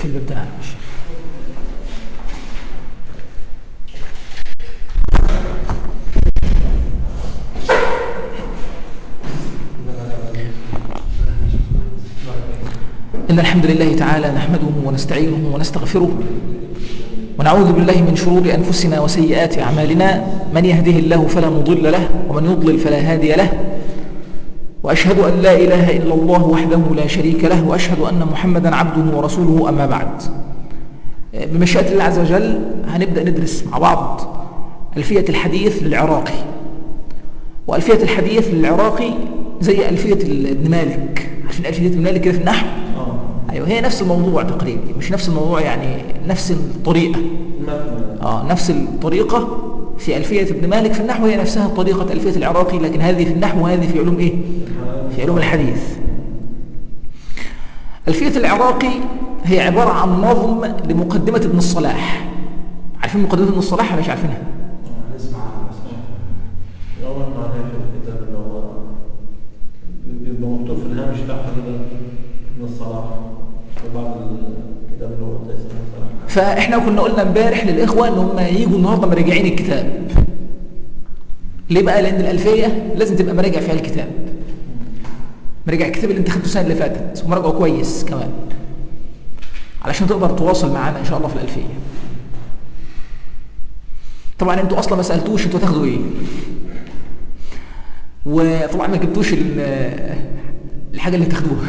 في الباب ده. إن الحمد لله تعالى نحمده ونستعينه ونستغفره ونعوذ بالله من شرور أنفسنا وسيئات أعمالنا. من يهده الله فلا مضل له ومن يضلل فلا هادي له، وأشهد أن لا إله إلا الله وحده لا شريك له، وأشهد أن محمدا عبده ورسوله. أما بعد، بمشيئة الله عز وجل هنبدأ ندرس مع بعض ألفية الحديث للعراقي. وألفية الحديث للعراقي زي ألفية ابن مالك. عشان ألفية ابن مالك كده في النحو أيوة هي نفس الموضوع تقريبا، مش نفس الموضوع يعني نفس الطريقة. نفس الطريقة في ألفية ابن مالك في النحو هي نفسها طريقة ألفية العراقي، لكن هذه في النحو وهذه في علوم إيه؟ في علوم الحديث. ألفية العراقي هي عبارة عن نظم لمقدمة ابن الصلاح. عارفين مقدمة ابن الصلاح ولا مش عارفينها؟ نسمع عنها أول ما في الكتاب اللي هو بيبقى مكتوب في الهامش بتاع ابن الصلاح وبعض الكتاب اللي هو بتاع ابن الصلاح. فإحنا كنا قلنا امبارح للإخوة إن هم يجوا النهارده مراجعين الكتاب. ليه بقى؟ لأن الألفية لازم تبقى مراجع فيها الكتاب، مراجع الكتاب اللي انت خدته السنة اللي فاتت ومراجعه كويس كمان علشان تقدر تواصل معانا إن شاء الله في الألفية. طبعا انتوا أصلا ما سألتوش انتوا تاخدوا إيه، وطبعا ما جبتوش الحاجة اللي تاخدوها.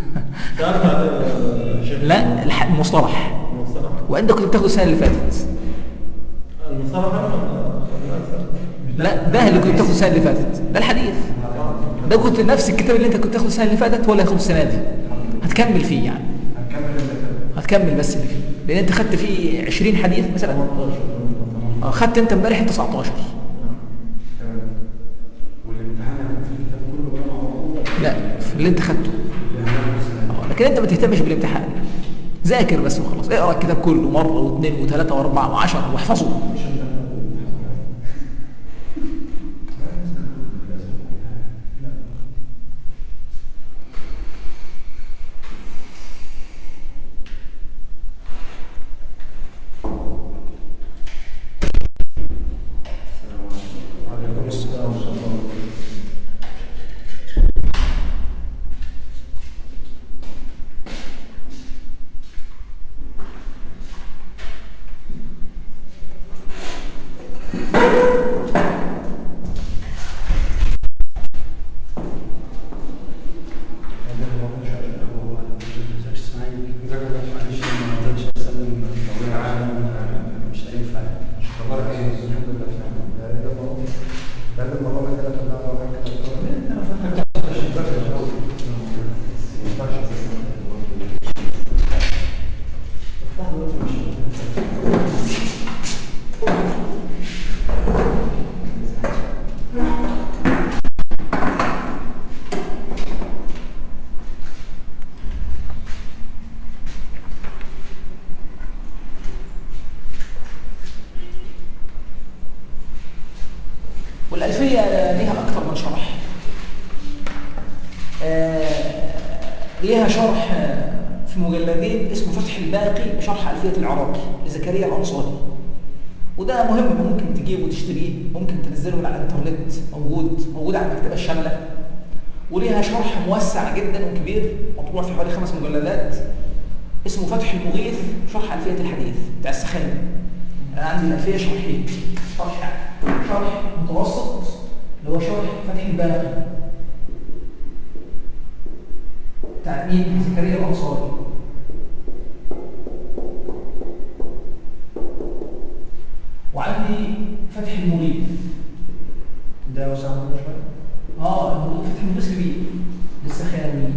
لا المصطلح، وانت كنت بتاخده السنة اللي فاتت. لا ده اللي كنت بتاخده السنة اللي فاتت، ده الحديث ده كنت نفس الكتاب اللي انت كنت تاخده السنة اللي فاتت ولا هتاخده السنة دي؟ هتكمل فيه يعني، هتكمل بس اللي فيه، لان انت خدت فيه 20 حديث مثلا. خدت انت امبارح 19. لا في اللي انت خدته، لكن انت ما تهتمش بالامتحان، ذاكر بس وخلاص. اقرا الكتاب كله مره واثنين وثلاثه واربعه وعشرة واحفظه. والألفية ليها أكثر من شرح. ليها شرح في مجلدين اسمه فتح الباقي بشرح ألفية العراقي لزكريا الأنصاري، وده مهم، ممكن تجيبه وتشتريه، ممكن تنزله من على الانترنت، موجود على المكتبة الشاملة. وليها شرح موسع جدا وكبير مطبوع في حوالي 5 مجلدات اسمه فتح المغيث شرح ألفية الحديث بتاع السخاوي. أنا عندي الألفية شرحين، شرح متوسط اللي هو شرح فتح الباقي بتاع مين؟ زكريا الأنصاري. وعندي فتح المغيث ده وسع منه شويه. فتح المغيث كبير للسخاوي.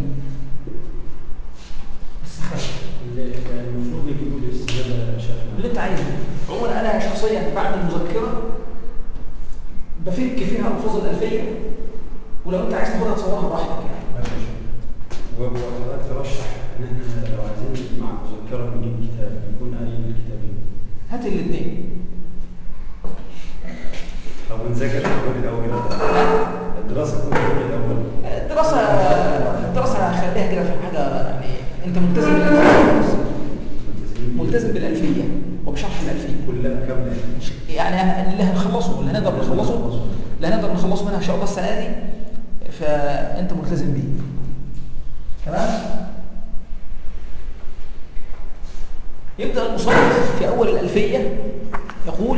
المفروض يجيبوا لي السجاده شافعي اللي انت عايزه. عموما انا شخصيا بعد المذكره بفك فيها الفاظ الالفيه، ولو انت عايز تاخدها تصورها براحتك يعني. وحضرتك ترشح ان احنا لو عايزين مع المذكره نجيب كتاب يكون اي الكتابين؟ هات الاثنين. طب ونذاكر الاول الدراسه تكون الاول. الدراسه خليها كده في حاجه يعني انت ملتزم بالالفيه. كاملة يعني اللي هنخلصه اللي هنقدر نخلصه منها ان شاء الله السنه دي، فانت ملتزم بيه. تمام. يبدا المصنف في اول الالفيه يقول: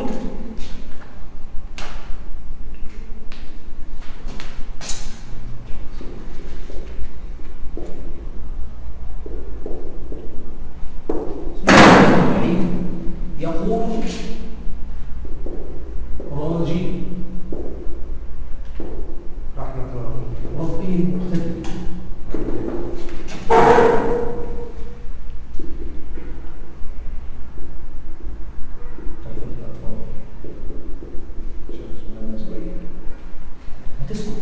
يقول راجي رحمة الله ربي المقتدر. هتسكت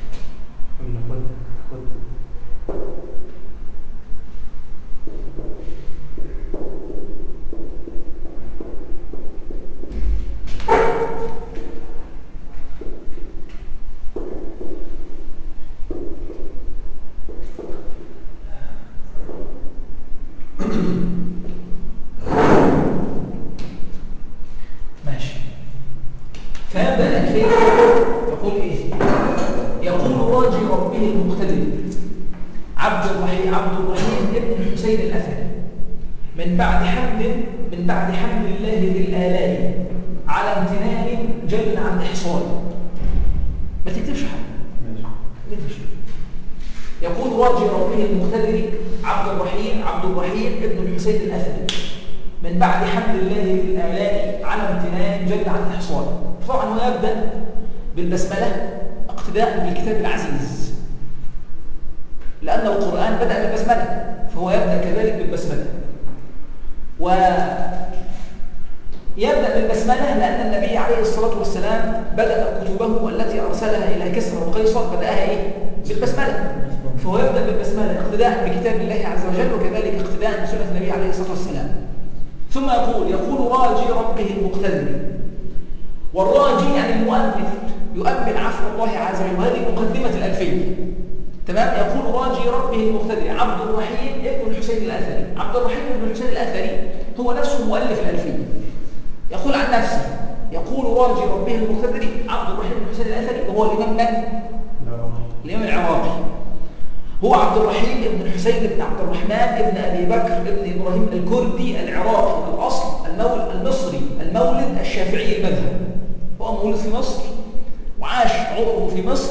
ماشي. فيبدأ الألفية يقول إيه؟ يقول راجي ربه المقتدر عبد الرحيم ابن الحسين الأثري من بعد حمد الله ذي الآلاء على امتنان جل عن إحصائه. ما تكتبش حاجة. يقول راجي ربه المقتدر عبد الرحيم ابن الحسين الأثري من بعد حمد الله ذي الآلاء على امتنان جل عن إحصائه. طبعا هو يبدأ بالبسملة اقتداء بالكتاب العزيز، لأن القرآن بدأ بالبسملة، فهو يبدأ كذلك بالبسملة. ويبدأ بالبسملة لأن النبي عليه الصلاة والسلام بدأ كتبه التي أرسلها إلى كسرى وقيصر بدأها إيه؟ بالبسملة. فهو يبدأ بالبسملة اقتداء بكتاب الله عز وجل، وكذلك اقتداء بسنة النبي عليه الصلاة والسلام. ثم يقول راجي ربه المقتدر. والراجي يعني المؤمن، يؤمن عفو الله عز وجل، وهذه مقدمة الألفية. تمام. يقول راجي ربه المقتدر عبد الرحيم ابن الحسين الأثري. عبد الرحيم ابن الحسين الأثري هو نفسه مؤلف الألفية. يقول عن نفسه يقول راجي ربه المقتدر عبد الرحيم بن الحسين الأثري، وهو الإمام من؟ الإمام العراقي. هو عبد الرحيم بن الحسين بن عبد الرحمن ابن أبي بكر ابن إبراهيم الكردي العراقي الأصل، المصري، المولد الشافعي المذهب. هو مولد في مصر وعاش عمره في مصر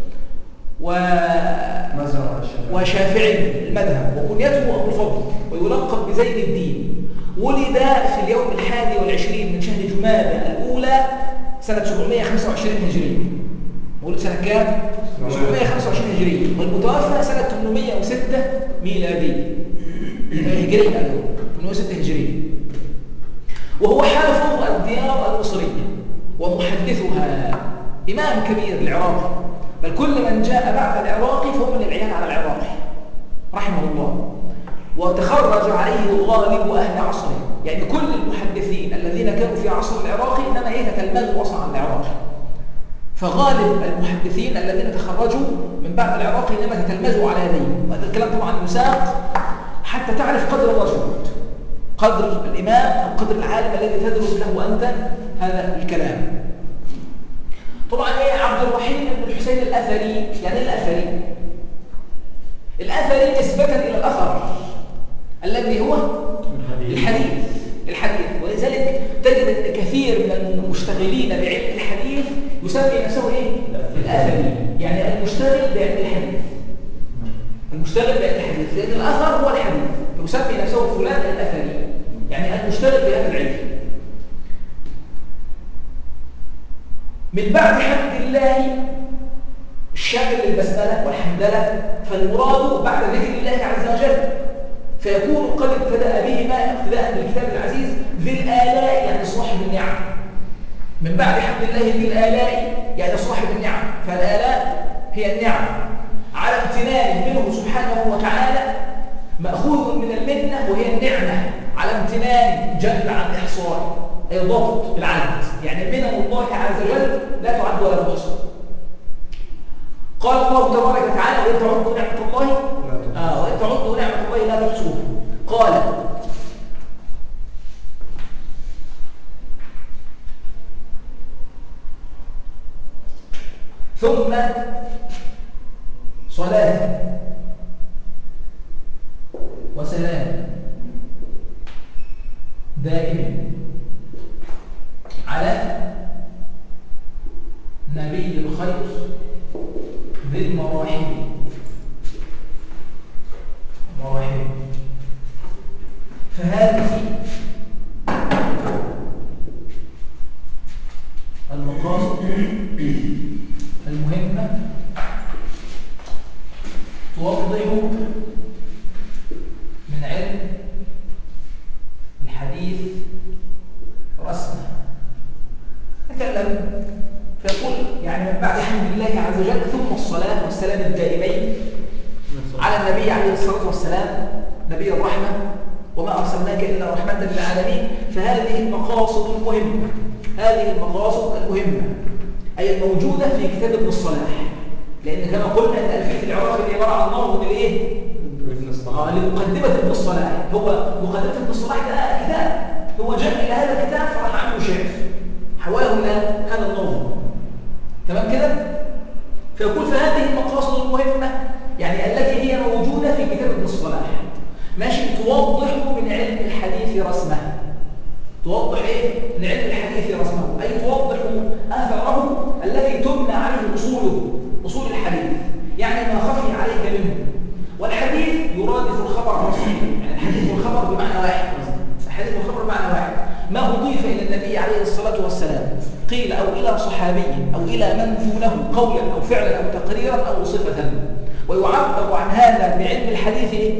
وشافعي المذهب، وكنيته أبو الفضل، ويلقب بزين الدين. ولد في اليوم 21 من شهر جمادى الأولى سنة 725 هجرية. ولد سنة كام؟ 725 هجرية، والمتوفى سنة 806 ميلادية هجرية، 806 هجرية. وهو حافظ الديار المصرية ومحدثها، إمام كبير العراقي، بل كل من جاء بعد العراقي فهو من العيان على العراقي رحمه الله. وتخرج عليه غالب أهل عصره، يعني كل المحدثين الذين كانوا في عصر العراقي إنما يتتلمذوا أصلا عن العراقي. فغالب المحدثين الذين تخرجوا من بعد العراقي إنما تتلمذوا على يديه. وهذا الكلام طبعا يساق حتى تعرف قدر الرجل، قدر الإمام، قدر العالم الذي تدرس له أنت هذا الكلام. طبعا إيه عبد الرحيم بن الحسين الأثري؟ يعني الأثري، الأثري نسبة إلى الأثر الذي هو الحديث. ولذلك تجد أن كثير من المشتغلين بعلم الحديث يسمي نفسه إيه؟ الأثري، يعني المشتغل بعلم الحديث. لأن الأثر هو الحديث، يسمي نفسه فلان الأثري، يعني المشتغل بهذا العلم. من بعد حمد الله الشامل للبسملة والحمدلة، فالمراد بعد ذكر الله عز وجل، فيكون قد ابتدأ بهما اقتداء بالكتاب العزيز ذي الآلاء، يعني صاحب النعم. من بعد حمد الله ذي الآلاء يعني صاحب النعم، فالآلاء هي النعم على امتنان منه سبحانه وتعالى، مأخوذ من المنة وهي النعمة، على امتنان جل عن إحصاء، أي ضبط بالعدد، يعني منن الله عز وجل لا تعد ولا تحصى. قال الله تبارك وتعالى: وإن تعدوا نعمة الله لا تحصوها. قال: ثم صلاة وسلام دائم على نبي الخير ذي المراحل فهذه المقاصد المهمة توضح من علم الحديث رسمه. نتكلم فيقول يعني بعد حمد الله عز وجل ثم الصلاة والسلام الدائمين على النبي عليه الصلاة والسلام نبي الرحمة وما أرسلناك إلا رحمة للعالمين. فهذه المقاصد المهمة، هذه المقاصد المهمة أي الموجودة في كتاب ابن الصلاح، لأن كما قلنا أن ألفية العراق اللي عبارة عن نظم لإيه؟ لمقدمة ابن الصلاح. هو مقدمة ابن الصلاح ده كتاب، هو جاء إلى هذا الكتاب فراح عنه شعر حواه إلى هذا النظم. تمام كده؟ فيقول فهذه المقاصد المهمة يعني التي هي موجودة في كتاب ابن الصلاح ماشي توضح من علم الحديث رسمه. توضح ايه؟ من علم الحديث رسمه، اي توضح اثره الذي تبنى عليه اصول الحديث، يعني ما خفي عليك منه. والحديث يرادف الخبر الصحيح، يعني الحديث والخبر بمعنى واحد، الحديث والخبر بمعنى واحد. ما اضيف الى النبي عليه الصلاه والسلام قيل او الى صحابي او الى من دونه قولا او فعلا او تقريرا او صفه، ويعبر عن هذا بعلم الحديث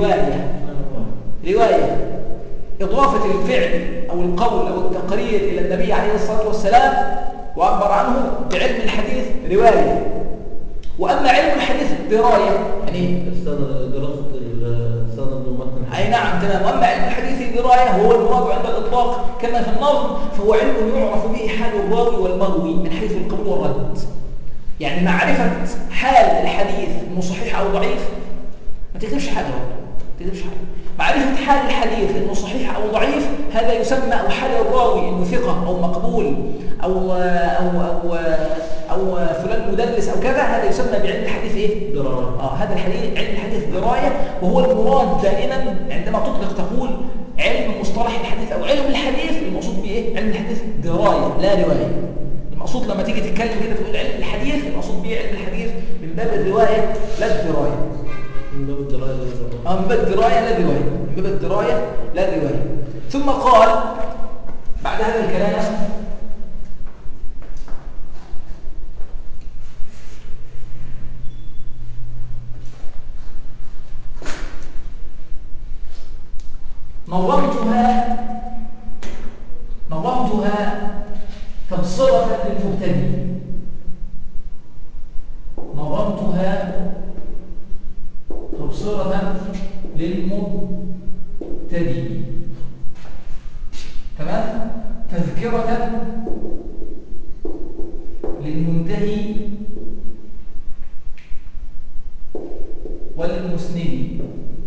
روايه إضافة الفعل أو القول أو التقرير إلى النبي عليه الصلاة والسلام وعبر عنه بعلم الحديث رواية. وأما علم الحديث الدراية يعني دراسة السند والمتن. أي نعم تمام. وأما علم الحديث الدراية هو المراد عند الإطلاق كما في النظم، فهو علم يعرف به حال الراوي والمروي من حيث القبول والرد، يعني معرفة حال الحديث إنه صحيح أو ضعيف. ما تكتبش حاجة، معرفة حال الحديث انه صحيح او ضعيف هذا يسمى، او حال الراوي انه ثقة او مقبول او فلان مدلس او كذا، هذا يسمى بعلم الحديث ايه؟ دراية. هذا الحديث علم الحديث دراية، وهو المراد دائما عندما تطلق تقول علم مصطلح الحديث او علم الحديث، المقصود به ايه؟ علم الحديث دراية لا رواية. المقصود لما تيجي تتكلم كده تقول علم الحديث، المقصود به علم الحديث من باب الرواية لا الدراية. من باب الدراية لا الرواية. ثم قال بعد هذا الكلام نظمتها تبصرة للمبتدئ. تبصرة للمبتدئ، تمام. تذكرة للمنتهي والمسند.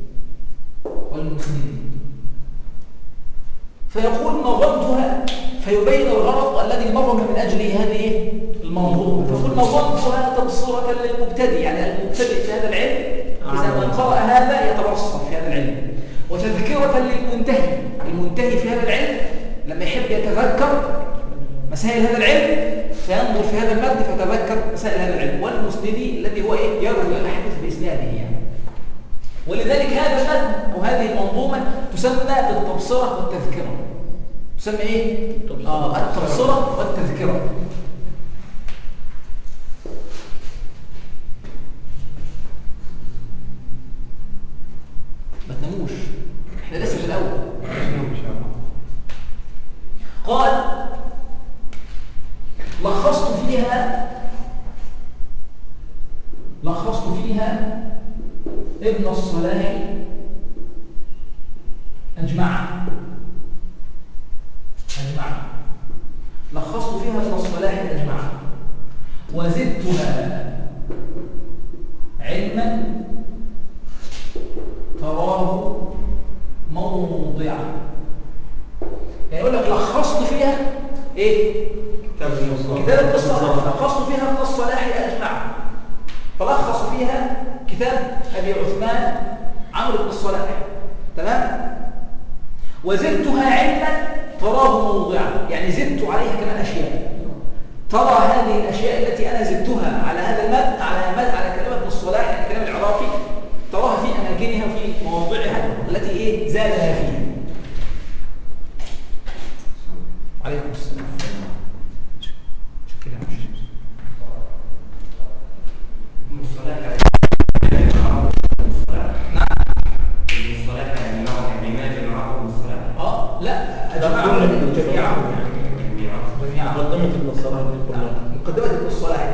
فيقول نظمتها فيبين الغرض الذي نظم من أجله هذه المنظومة. فيقول نظمتها تبصرة للمبتدئ، يعني المبتدئ في هذا العلم إذا من قرأ هذا يتبصر في هذا العلم. وتذكرة للمنتهي، المنتهي في هذا العلم لما يحب يتذكر مسائل هذا العلم فينظر في هذا المد فتذكر مسائل هذا العلم. والمسندي الذي هو يروي الأحاديث بإسناده يعني. ولذلك هذا المد أو هذه المنظومة تسمى بالتبصرة والتذكرة. تسمى إيه؟ التبصرة والتذكرة. ما تناموش، احنا لسه في الأول. قال لخصت فيها ابن الصلاح أجمع. لخصت فيها ابن الصلاح أجمع وزدتها علما تراه موضعا. يعني يقول لك لخصت فيها ايه؟ كتاب ابن الصلاح. لخصت فيها ابن الصلاح اجمع، فلخص فيها كتاب ابي عثمان عمرو بن الصلاح. تمام. وزدتها علما تراه موضعا، يعني زدت عليها كمان اشياء. ترى هذه الاشياء التي انا زدتها على هذا المد على كلام ابن الصلاح، يعني كلام العراقي، تراها في اماكنها وفي مواضعها التي ايه زادها فيها. عليكم السلام. شكرا. ابن الصلاح نعم. ابن الصلاح يعني ما جمعه ابن الصلاح. لا اجمعه جميعه. مقدمة ابن الصلاح دي كلها. مقدمة ابن الصلاح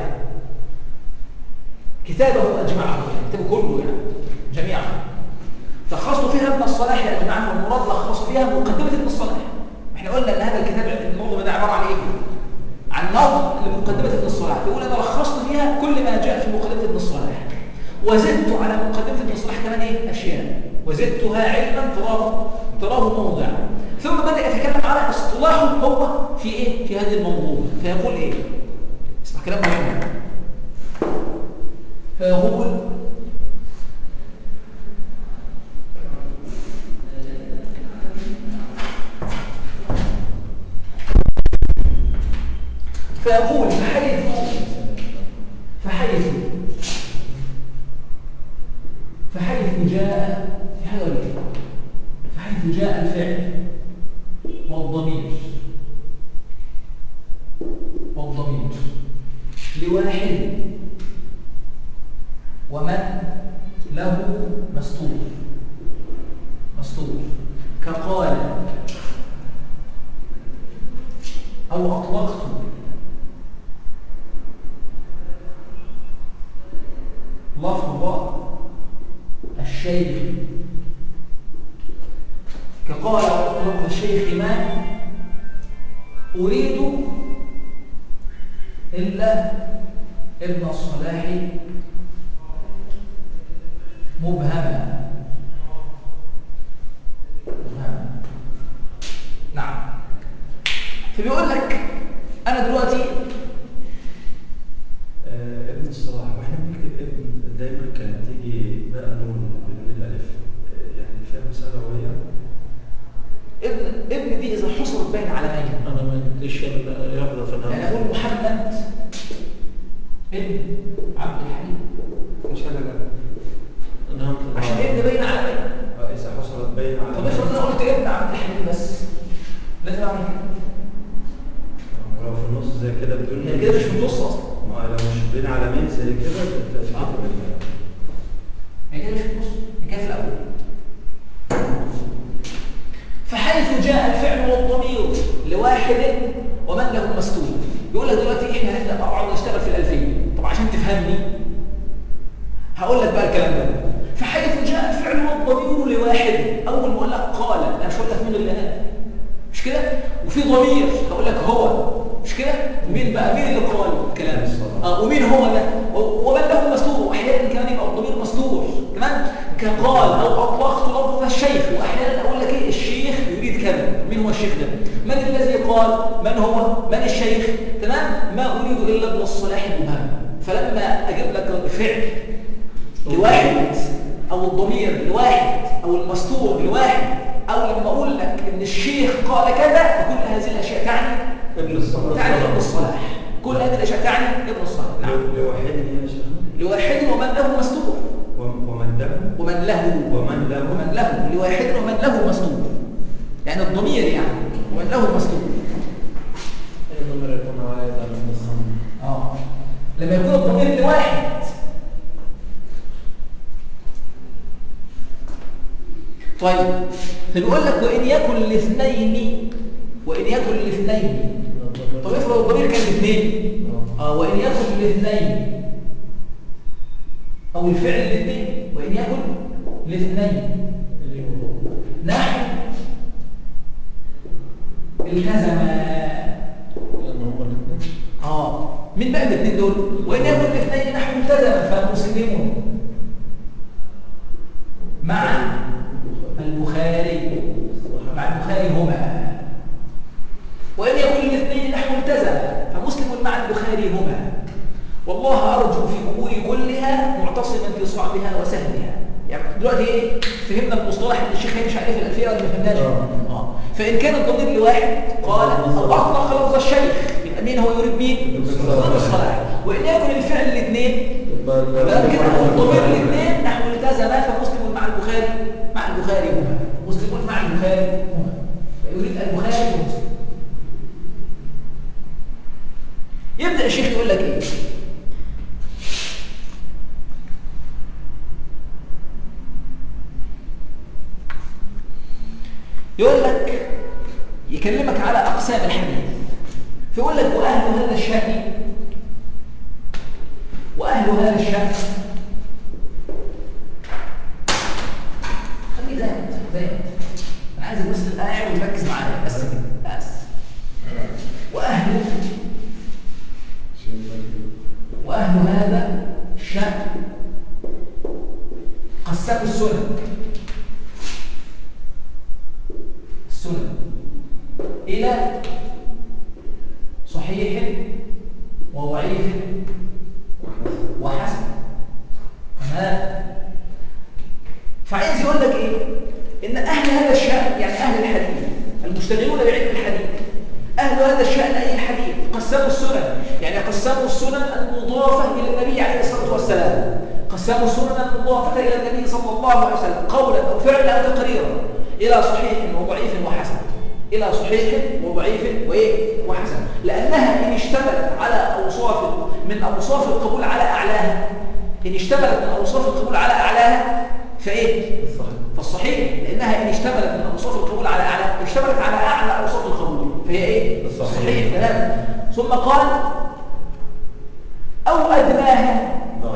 كتابه أجمعه، كتابه كله يعني جميعا. لخصت فيها ابن الصلاح أجمعه، والمراد لخص فيها مقدمة ابن الصلاح. احنا قلنا ان هذا الكتاب الموضوع ده عبارة عن ايه؟ عن نظم لمقدمة ابن الصلاح. يقول انا لخصت فيها كل ما جاء في مقدمة ابن الصلاح، وزدت على مقدمة ابن الصلاح كمان ايه؟ اشياء، وزدتها علما تراه موضعا. ثم بدأ يتكلم على اصطلاحه هو في ايه؟ في هذا الموضوع. فيقول ايه؟ اسمع كلام مهم. فيقول فحيث جاء في حاجة ولا ايه؟ فحيث جاء الفعل والضمير لواحد ومن له مستور كقال أو أطلقت لفظ الشيخ، كقال أو أطلق الشيخ ما أريد إلا ابن الصلاح مبهما. نعم. فبيقول لك أنا دلوقتي ابن الصلاح، واحنا بنكتب ابن دايما كانت تيجي بقى نون بدون الالف، يعني فيها مسألة وهي ابن دي إذا حصلت بين علمين، أنا ما أدريش يغلط في يعني أقول محمد ابن عبد الحليم، مش أنا عشان ابن بين علمين. إذا حصلت بين علمين، طب افرض أنا قلت ابن عبد الحليم بس، لازم أعمل كده. لو في النص زي كده بدون هي كده مش في النص أصلا. ما لو مش بين علمين زي كده هي كده مش في النص، هي كده في الأول. فحيث جاء الفعل والضمير لواحد ومن له مستور. يقول لك دلوقتي احنا هنبدا مع بعض نشتغل في الالفيه. طب عشان تفهمني هقول لك بقى الكلام ده. فحيث جاء الفعل والضمير لواحد، اول ما اقول لك قال، انا مش هقول لك مين اللي قال، مش كده؟ وفي ضمير هقول لك هو، مش كده؟ مين بقى؟ مين اللي قال الكلام؟ ومين هو ده؟ ومن له مستور، واحيانا كمان يبقى الضمير مستور، تمام؟ كقال او اطلقت لفظ الشيخ، واحيانا اقول لك ايه؟ الشيخ يريد كذا. مين هو الشيخ ده؟ من الذي قال؟ من هو؟ من الشيخ؟ تمام؟ ما اريد الا ابن الصلاح المبهم. فلما اجيب لك الفعل لواحد او الضمير لواحد او المستور لواحد، او لما اقول لك ان الشيخ قال كذا، كل هذه الاشياء تعني ابن الصلاح. كل هذه الاشياء تعني ابن الصلاح. نعم. لواحد يا شيخ، لواحد ومن له مستور، ومن له لواحد ومن له مستور، يعني الضمير يعني ومن له مستور. أي ضمير يكون عائد على المصنف. لما يكون الضمير لواحد، طيب فبيقول لك وإن يكن الاثنين طب افرض الضمير كان الاثنين، وإن يكن الاثنين أو الفعل الاثنين، وإن يكن الاثنين نحو التزم، لأن هم الاثنين. مين بقى الاثنين دول؟ وإن يكن الاثنين نحو التزم فمسلم مع البخاري هما. وإن يكن الاثنين نحو التزم فمسلم مع البخاري هما والله أرجو في أموري كلها معتصما في صعبها وسهلها. يعني دلوقتي ايه فهمنا المصطلح اللي الشيخ هيمشي عليه في الألفية ولا ما فهمناش؟ فإن كان الضمير لواحد قال أو أطلق لفظ الشيخ يبقى مين هو يريد مين؟ ضمير الصلاح. وإن يكن الفعل الاثنين يبقى كده الضمير الاثنين نحو التزم فمسلم مع البخاري هما مسلمون مع البخاري هما يريد البخاري ومسلم. يبدأ الشيخ يقول لك ايه؟ يقول لك يكلمك على أقسام الحديث فيقول لك وأهل هذا الشأن خلي زي أنا عايز بس الآية ويركز معايا بس كده بس وأهل هذا الشأن قسموا السنن إلى صحيح وضعيف وحسن. فعايز يقول لك ايه؟ ان اهل هذا الشأن يعني اهل الحديث المشتغلون بعلم الحديث اهل هذا الشأن اي الحديث قسموا السنن يعني قسموا السنن المضافة الى النبي عليه الصلاة والسلام قسموا السنن المضافة الى النبي صلى الله عليه وسلم قولا او فعلا او تقريرا إلى صحيح وضعيف وحسن إلى صحيح وضعيف وحسن لأنها إن اشتملت على أوصاف من أوصاف القبول على أعلاها إن اشتملت من أوصاف القبول على أعلاها فالصحيح لأنها إن اشتملت من أوصاف القبول على أعلاها اشتملت على أعلى أوصاف القبول فهي الصحيح تمام. ثم قال أو أدناها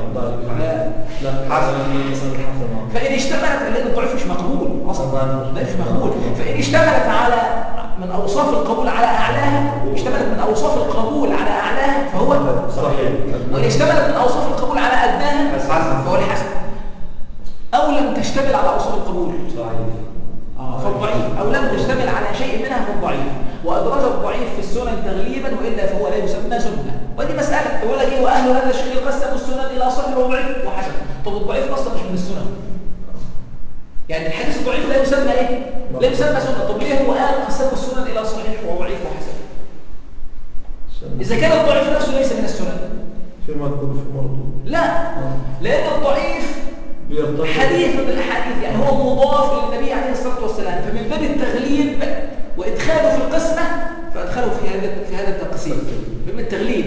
فإن اشتملت لأن الضعيف مش مقبول أصلا ضعيف مقبول فإن اشتملت على من أوصاف القبول على أعلاها اشتملت من أوصاف القبول على أعلاها فهو صحيح وإن اشتملت من أوصاف القبول على أدناها فهو الحسن أو لم تشتمل على أوصاف القبول فالضعيف أو لم تشتمل على شيء منها فالضعيف وأدرج الضعيف في السنن تغليبا وإلا فهو لا يسمى سنة. ودي مسألة يقول لك إيه وأهل هذا الشيء قسموا السنن إلى صحيح وضعيف وحسن. طب الضعيف أصلا مش من السنن يعني الحديث الضعيف لا يسمى إيه؟ لا يسمى سنة. طب ليه هو قال قسموا السنن إلى صحيح وضعيف وحسن إذا كان الضعيف نفسه ليس من السنن في مذكور في مرضو لا لأن الضعيف حديث من الحديث يعني هو مضاف للنبي عليه الصلاة والسلام فمن باب التغليب وإدخاله في القسمة فأدخله في هذا التقسيم باب التغليب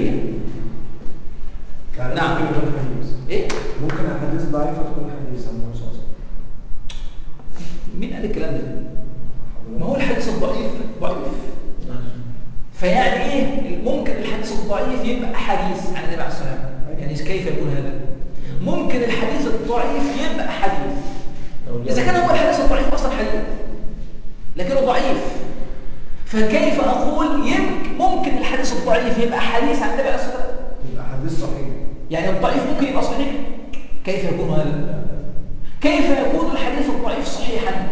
يعني نعم إيه؟ ممكن الحديث ضعيف تكون حديث عن النبي صلى الله عليه وسلم. مين قال الكلام ده؟ ما هو الحديث الضعيف ضعيف فيعني إيه ممكن الحديث الضعيف يبقى حديث عن النبي عليه الصلاة والسلام يعني كيف يكون هذا؟ ممكن الحديث الضعيف يبقى حديث إذا كان هو الحديث الضعيف أصلا حديث لكنه ضعيف فكيف أقول ممكن الحديث الضعيف يبقى حديث عن النبي عليه الصلاة والسلام يبقى حديث صحيح يعني الضعيف ممكن يبقى صحيح كيف يكون هذا؟ كيف يكون الحديث الضعيف صحيحا؟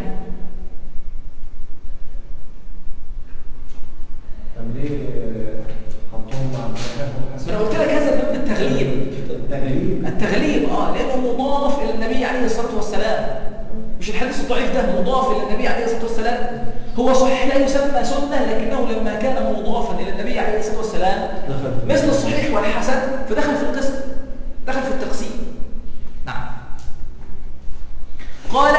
ليه حطهم مع أنا قلت لك هذا من التغليب التغليب لأنه مضاف إلى النبي عليه الصلاة والسلام مش الحديث الضعيف ده مضاف إلى النبي عليه الصلاة والسلام هو صحيح لا يسمى سنة لكنه لما كان مضافا إلى النبي عليه الصلاة والسلام مثل الصحيح والحسن فدخل في القسم دخل في التقسيم. نعم قال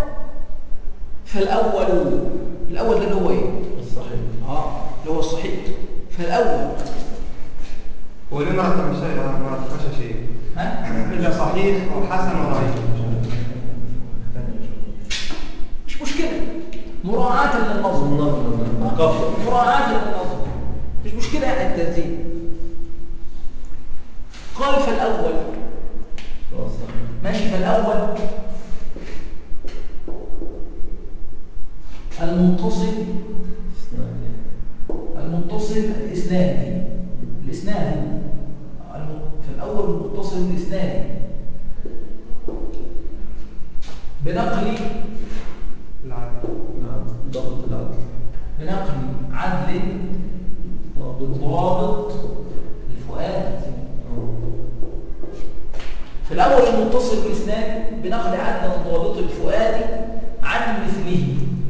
فالأول ده اللي هو ايه؟ الصحيح اللي هو الصحيح فالأول هو ليه ما رتبش شيء إلا صحيح وحسن وضعيف مش مشكلة مراعاة للنظم مراعاة للنظم مش مشكلة يعني التنزيل. قال فالأول ماشي فالأول المتصل الإسنادي في الأول المتصل الإسنادي بنقل العدل بنقل عدل ضابط فالأول المتصل بالإسناد بنقل عدل من ضابط الفؤاد عن مثله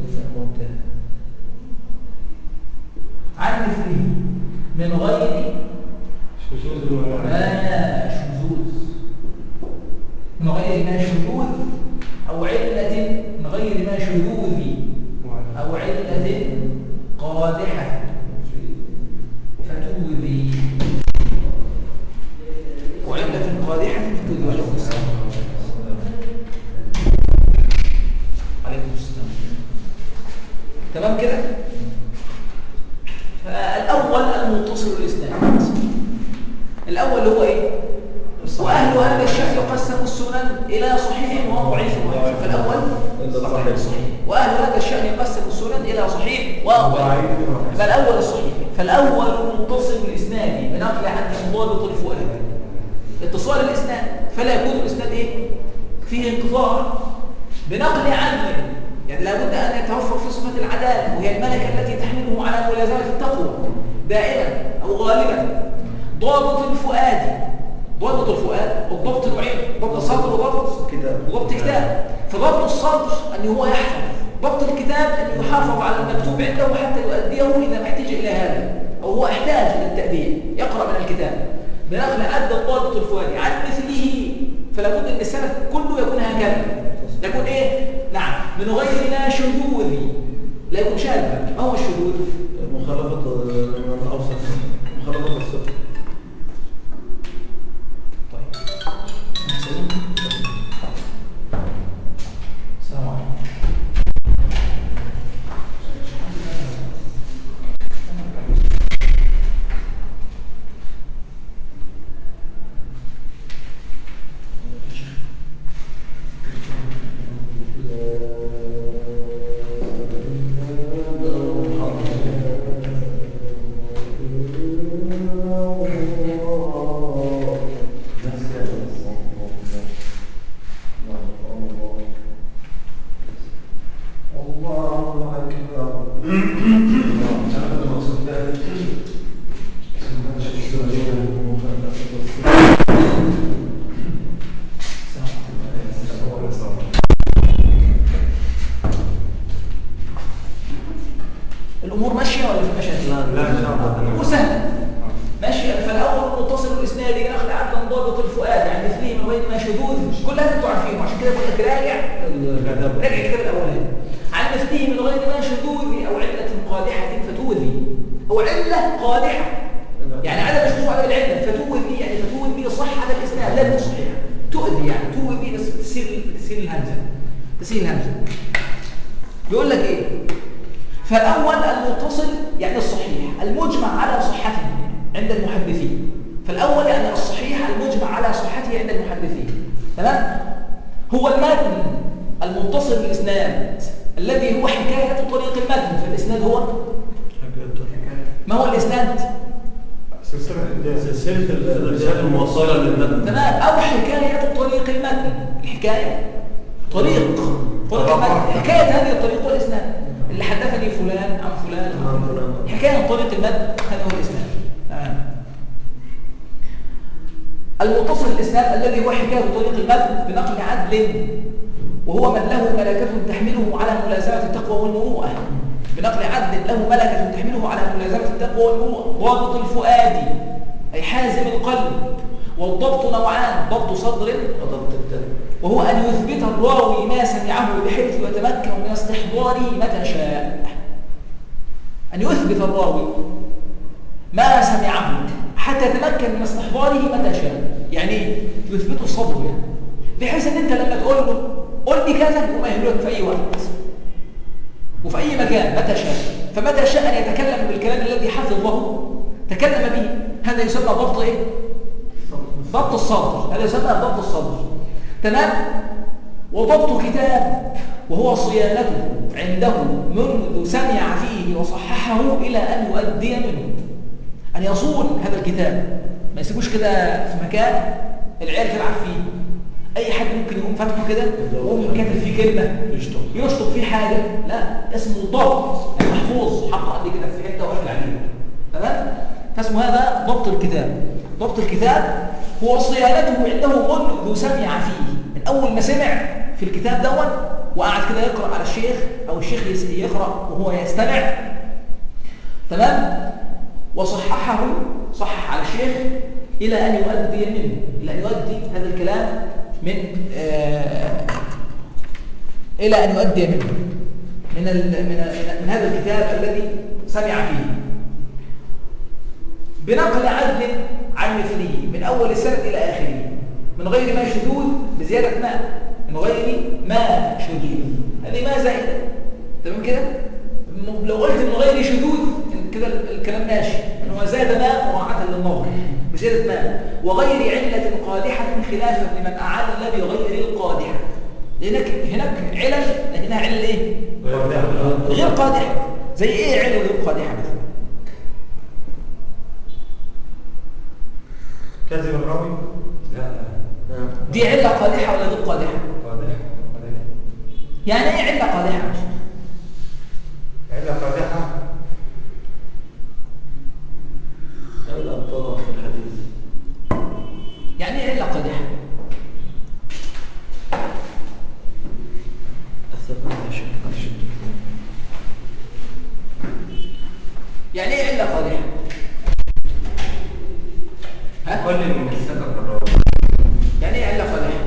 من غير شذوذ ما شذوذ من غير ما شذوذ أو علة من غير ما شذوذ أو علة قادحة فتوذي وعلة قادحة فتوذي. عليكم السلام. تمام كده؟ فالأول المتصل الإسناد. الأول هو إيه؟ وأهل هذا الشأن يقسم السنن إلى صحيح وضعيف. فالأول صحيح، وأهل هذا الشأن يقسم السنن إلى صحيح وضعيف. فالأول الصحيح. فالأول المتصل الإسناد بنقل عن ضابط الفؤاد اتصال الإسناد، فلا يكون الإسناد إيه؟ فيه انقطاع بنقل عنه، يعني لابد أن يتوفر في صفة العدالة، وهي الملكة التي تحمله على ملازمة التقوى دائما أو غالبا. ضابط الفؤاد، ضابط الفؤاد والضبط نوعين، ضبط صدر وضبط كتاب. فضبط الصدر أن هو يحفظ، ضبط الكتاب أن يحافظ على المكتوب عنده حتى يؤديه إذا ما احتاج إلى هذا، أو هو احتاج إلى التأدية يقرأ من الكتاب. بنقل عد الضابط الفؤادي عن مثله، فلا بد أن السند كله يكون هكذا، يكون إيه؟ نعم، من غير ما شذوذ، لا يكون شاذا. ما هو الشذوذ؟ مخالفة الأوسط، مخالفة الصدق. طيب السلام عليكم. الأمور ماشية ولا في مشاكل؟ لا إن شاء الله وسهلة ماشية. فالأول متصل الإسناد نقل عدل ضابط الفؤاد عن مثله من غير ما شذوذ، كل هذا انتوا عارفينه، عشان كده بقول لك راجع الكتاب الأولاني. عن مثله من غير ما شذوذ أو علة قادحة فتوذي، أو علة قادحة يعني عدم مشروع على العلة، فتوذي يعني فتوذي صحة الإسناد لا تكون صحيحة، تؤذي يعني توذي بس تسير الهمزة. يقول لك إيه؟ فالأول المتصل يعني الصحيح المجمع على صحته عند المحدثين. فالأول يعني الصحيح المجمع على صحته عند المحدثين. تمام؟ هو المتن المتصل بالإسناد الذي هو حكاية طريق المتن. فالإسناد هو ما هو الإسناد؟ سلسلة الرسالة الموصلة للمتن. تمام. أو حكاية طريق المتن. الحكاية طريق المتن، حكاية هذه الطريق والإسناد اللي حدثني فلان عن فلان عن فلان، حكاية طريق المتن هذا هو الإسناد. تمام. المتصل الإسناد الذي هو حكاية طريق المتن بنقل عدل، وهو من له ملكة تحمله على ملازمة التقوى والمروءة. بنقل عدل له ملكة تحمله على ملازمة التقوى والمروءة. ضابط الفؤاد أي حازم القلب. والضبط نوعان، ضبط صدر وضبط الدم، وهو أن يثبت الراوي ما سمعه بحيث يتمكن من استحضاره متى شاء. أن يثبت الراوي ما سمعه حتى يتمكن من استحضاره متى شاء. يعني يثبته الصدر، يعني بحيث أن أنت لما تقول له قل لي كذا وما يهلك في أي وقت وفي أي مكان متى شاء. فمتى شاء أن يتكلم بالكلام الذي حفظه تكلم به. هذا يسمى ضبط إيه؟ ضبط الصدر. هذا يسمى ضبط الصدر. تمام. وضبط كتاب وهو صيانته عنده منذ سمع فيه وصححه إلى أن يؤدي منه. أن يصون هذا الكتاب، ما يسيبوش كده في مكان العيال تلعب فيه. أي حد ممكن يقوم فتحه كده ويقوم كاتب فيه كلمة يشطب فيه حاجة، لا، اسمه ضبط محفوظ حق قد كده في حتة واحد عليه. تمام. فاسمه هذا ضبط الكتاب. ضبط الكتاب هو صيانته عنده منذ سمع فيه، من أول ما سمع في الكتاب دون وقعد كده يقرأ على الشيخ أو الشيخ يقرأ وهو يستمع، تمام، وصححه، صحح على الشيخ إلى أن يؤدي منه، إلى أن يؤدي هذا الكلام من إلى أن يؤدي منه من هذا الكتاب الذي سمع فيه بنقل عدل عن مثله من أول السند إلى آخره من غير ما شذوذ بزيادة ما، من غير ما شذوذ، هذه ما زائدة، تمام كده؟ لو قلت من غير شذوذ كده الكلام ماشي، انه زاد ما مراعاة للنظر بزيادة ما، وغير علة قادحة خلافا لمن أعل بغير القادحة، لأنك هناك علل لكنها علل ايه؟ غير قادحة. زي ايه علل غير قادحة مثلا؟ كذب الراوي؟ لا دي علة قادحة ولا غير قادحة؟ قادحة. يعني ايه علة قادحة؟ علة قادحة هذا الطرف في الحديث. يعني ايه علة قادحة؟ يعني ايه علة قادحة؟ كل من السكر الراوي. يعني ايه علة قادحة؟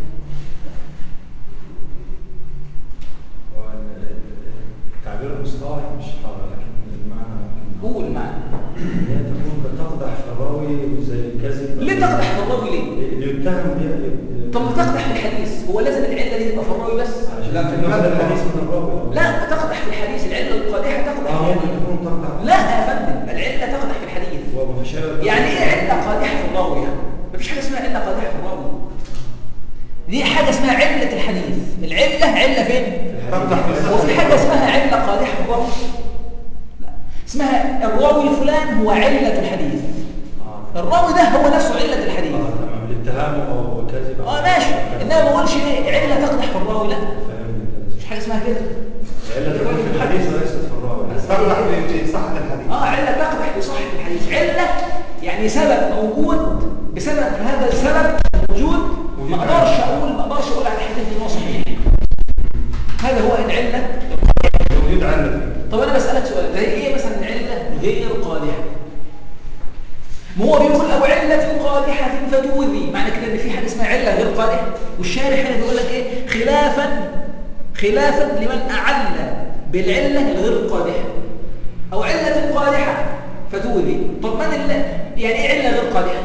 التعبير المصطلح مش حاضر، لكن المعنى قول معنا. هي تكون بتقدح في الراوي زي الكذب. ليه تقدح في الراوي ليه؟ ليتهم بها. طب بتقدح في الحديث، هو لازم العلة دي تبقى في الراوي بس؟ لا، في هذا الحديث من الراوي. لا، بتقدح في الحديث، العلة القادحة تقدح في ممكن الحديث. تكون تقدح. لا يا فندم، العلة تقدح في الحديث. يعني ايه علة قادحة في الراوي؟ يعني مفيش حاجة اسمها علة قادحة في الراوي. دي حاجة اسمها علة الحديث، العلة علة فين؟ وفي حاجة اسمها علة قادحة في الراوي. لا، اسمها الراوي فلان هو علة الحديث. الراوي ده هو نفسه علة الحديث. تمام، الاتهام او كذب. ماشي، انما ما بقولش ايه علة تقدح في الراوي، لا. مش حاجة اسمها كده. علة تكون في الحديث وليست في الراوي. تقدح في صحة الحديث. علة تقدح في صحة الحديث. علة يعني سبب موجود، بسبب هذا السبب موجود ما اقدرش اقول على حديث انه صحيح. هذا هو العلة وجود علة. طب انا بسألك سؤال، زي ايه مثلا العلة غير قادحة؟ ما هو بيقول او علة قادحة فتوذي، معنى كده ان في حاجة اسمها علة غير قادحة، والشارح هنا بيقول لك ايه؟ خلافا لمن اعل بالعلة الغير قادحة او علة قادحة فتوذي. طب يعني ايه علة غير قادحة؟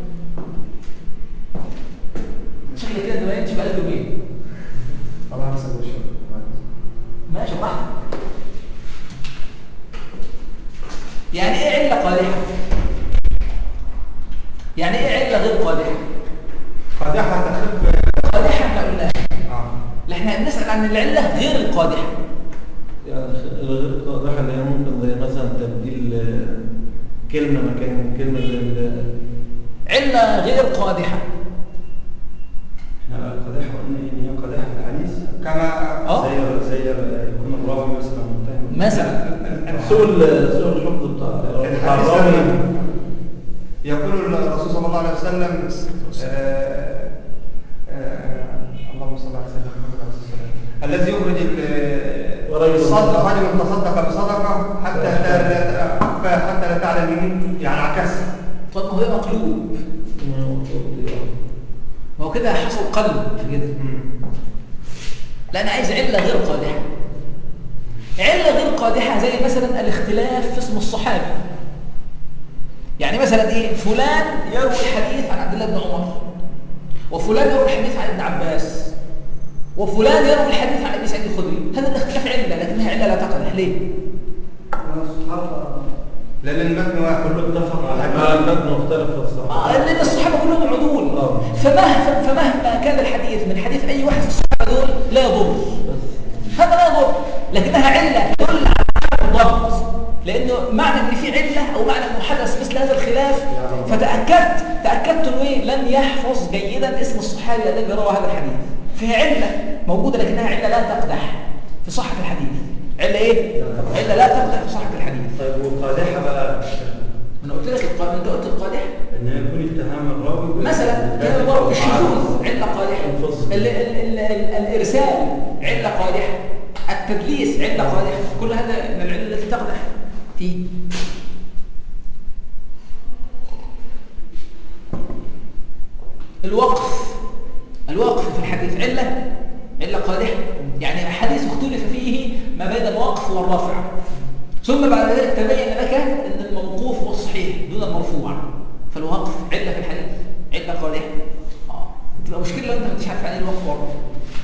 شكلك كده انت ما ينتش بقالك يومين. الله يسلمك. ماشي براحتك. يعني ايه علة قادحة؟ يعني ايه علة غير قادحة؟ قادحة تخف. قادحة احنا قلناها. احنا بنسأل عن العلة غير القادحة. يعني الغير قادحة اللي هي ممكن زي مثلا تبديل كلمة مكان كلمة زي علة غير قادحة. قادحة قلنا ان هي قادحة في الحديث كما زي يكون الراوي مثلا متهم مثلا سوء الحفظ بتاع الحديث يقول الرسول صلى الله عليه وسلم اللهم صل على سيدنا محمد عليه الصلاة والسلام الذي يخرج الصدقة رجل تصدق بصدقة حتى لا تعلم يمين، يعني عكسها. طب ما هو ده مقلوب، ما هو كده حصل قلب في كده. لا، انا عايز علة غير قادحة. علة غير قادحة زي مثلا الاختلاف في اسم الصحابي. يعني مثلا ايه؟ فلان يروي الحديث عن عبد الله بن عمر، وفلان يروي الحديث عن ابن عباس، وفلان يروي الحديث عن ابي سعيد الخدري. هذا الاختلاف علة، لكنها علة لا تقدح. ليه؟ لأن المتن واحد كله اتفق على المتن مختلف في الصحابة. لأن الصحابة كلهم عدول. فمهما كان الحديث من حديث أي واحد في الصحابة دول لا يضر. هذا لا يضر، لكنها علة تدل على الضبط. لأنه معنى أن في علة أو معنى أنه حدث مثل هذا الخلاف، فتأكدت أنه لم يحفظ جيدا اسم الصحابي الذي روى هذا الحديث. فهي علة موجودة، لكنها علة لا تقدح في صحة الحديث. علة ايه؟ علة لا تقدح في صحة الحديث. طيب والقادحة بقى؟ انا قلت لك انت قلت القادح ان يكون اتهام الراوي مثلا الشذوذ علة قادحة، الإرسال علة قادحة، التدليس علة قادحة، كل هذا من العلة التي تقدح فيه. الوقف في الحديث علة قادحة، يعني الحديث اختلف فيه ما بين الوقف والرفع، ثم بعد ذلك تبين لك أن الموقوف هو الصحيح دون المرفوع، فالوقف علة في الحديث علة قادحة. تبقى مشكلة لو أنت ما عارف عن الوقف والرفع.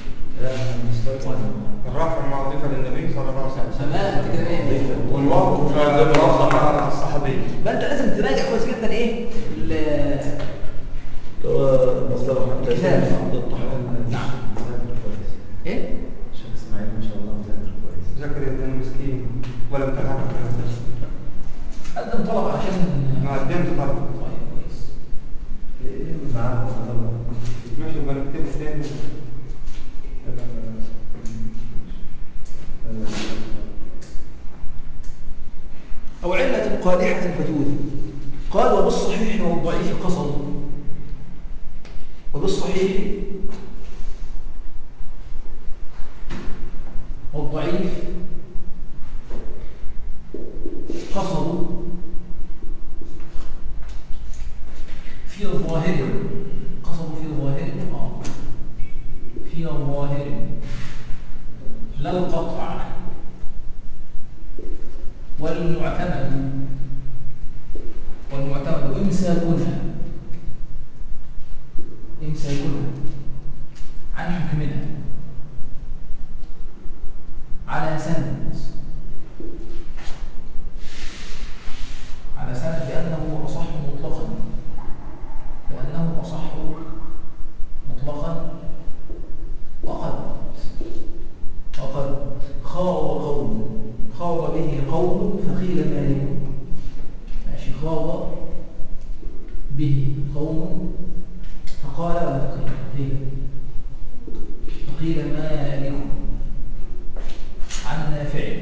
الرفع ما أضيف للنبي صلى الله عليه وسلم، تمام كده ايه، والوقف رفع على الصحابي. فأنت لازم تراجع كويس جدا ايه مصدر الكتاب. نعم. ايه؟ الشيخ اسماعيل ما شاء الله مذاكر كويس. ذكر يا ابن المسكين ولم تلعب قدم طلب عشان قدمت طلب. طيب كويس. ايه معاك ماشي يبقى نكتبه تاني. أو علة قادحة فتوذ. قال وبالصحيح والضعيف قصر. وبالصحيح والضعيف قصر في الظاهر، قصر في الظاهر، في الظاهر لا القطع، والمعتمد إمساكنا عن حكمنا على سند بأنه أصح مطلقا، وقد خاض به قوم فقيل مالك. ماشي، خاض به قوم فقال فقيل مالك عن نافع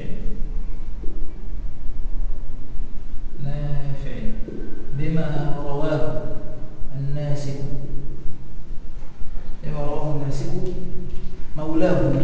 بما رواه الناسك مولاه.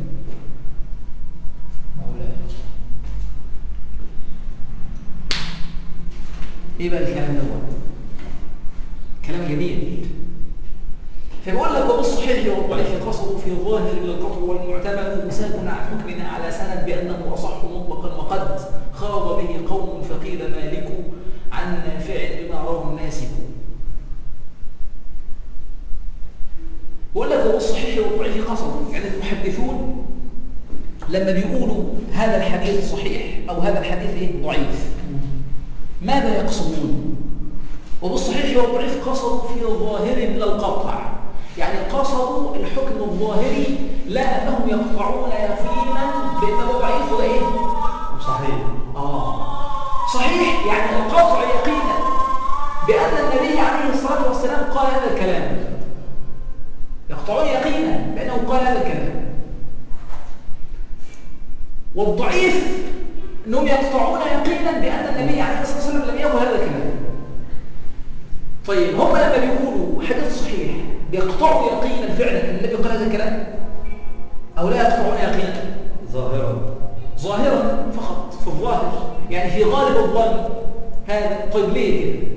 ايه بقى الكلام ده؟ كلام جميل. فبيقول لك وبالصحيح والضعيف قصروا في ظاهر القطع والمعتمد امساك عن حكمنا على سند بانه اصح مطلقا، وقد خاض به قوم فقيل مالك عن نافع بما رواه الناسك. بيقول لك وبالصحيح والضعيف قصروا، يعني المحدثون لما بيقولوا هذا الحديث صحيح او هذا الحديث ضعيف ماذا يقصدون؟ وبالصحيح والضعيف قصروا في ظاهر لا القطع، يعني قصروا الحكم الظاهري لا انهم يقطعون يقينا بانه ضعيف وايه؟ صحيح. صحيح يعني القطع يقينا بان النبي عليه الصلاه والسلام قال هذا الكلام، يقطعون يقينا بانه قال هذا الكلام. والضعيف انهم يقطعون يقينا بان النبي عليه الصلاه والسلام لم يقل هذا الكلام. طيب هم لما بيقولوا حديث صحيح بيقطعوا يقينا فعلا ان النبي قال هذا الكلام او لا يقطعون يقينا؟ ظاهرا فقط، في الظاهر، يعني في غالب الظن هذا. طيب ليه كده؟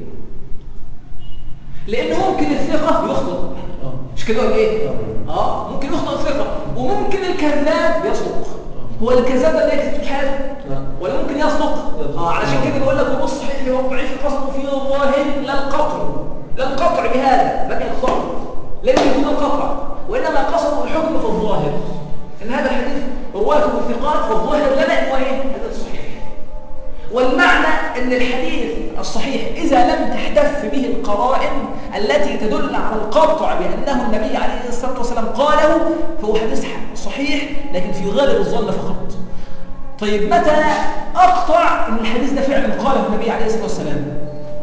لان ممكن الثقه يخطئ، مش كده ولا ايه؟ ممكن يخطئ الثقه، وممكن الكذاب يصدق. هو الكذاب اللي يكذب في حاله ولا ممكن يصدق؟ علشان كده بقول لك والصحيح والضعيف قصدوا في الظاهر لا القطع بهذا، لم يقطعوا، لم يكون القطع، وانما قصدوا الحكم في الظاهر ان هذا الحديث رواته الثقات، فالظاهر لنا انه ايه؟ هذا الصحيح. والمعنى ان الحديث الصحيح اذا لم تحتف به القرائن التي تدل على القطع بانه النبي عليه الصلاه والسلام قاله فهو حديث صحيح، لكن في غالب الظن فقط. طيب متى اقطع ان الحديث ده فعلا قاله النبي عليه الصلاه والسلام؟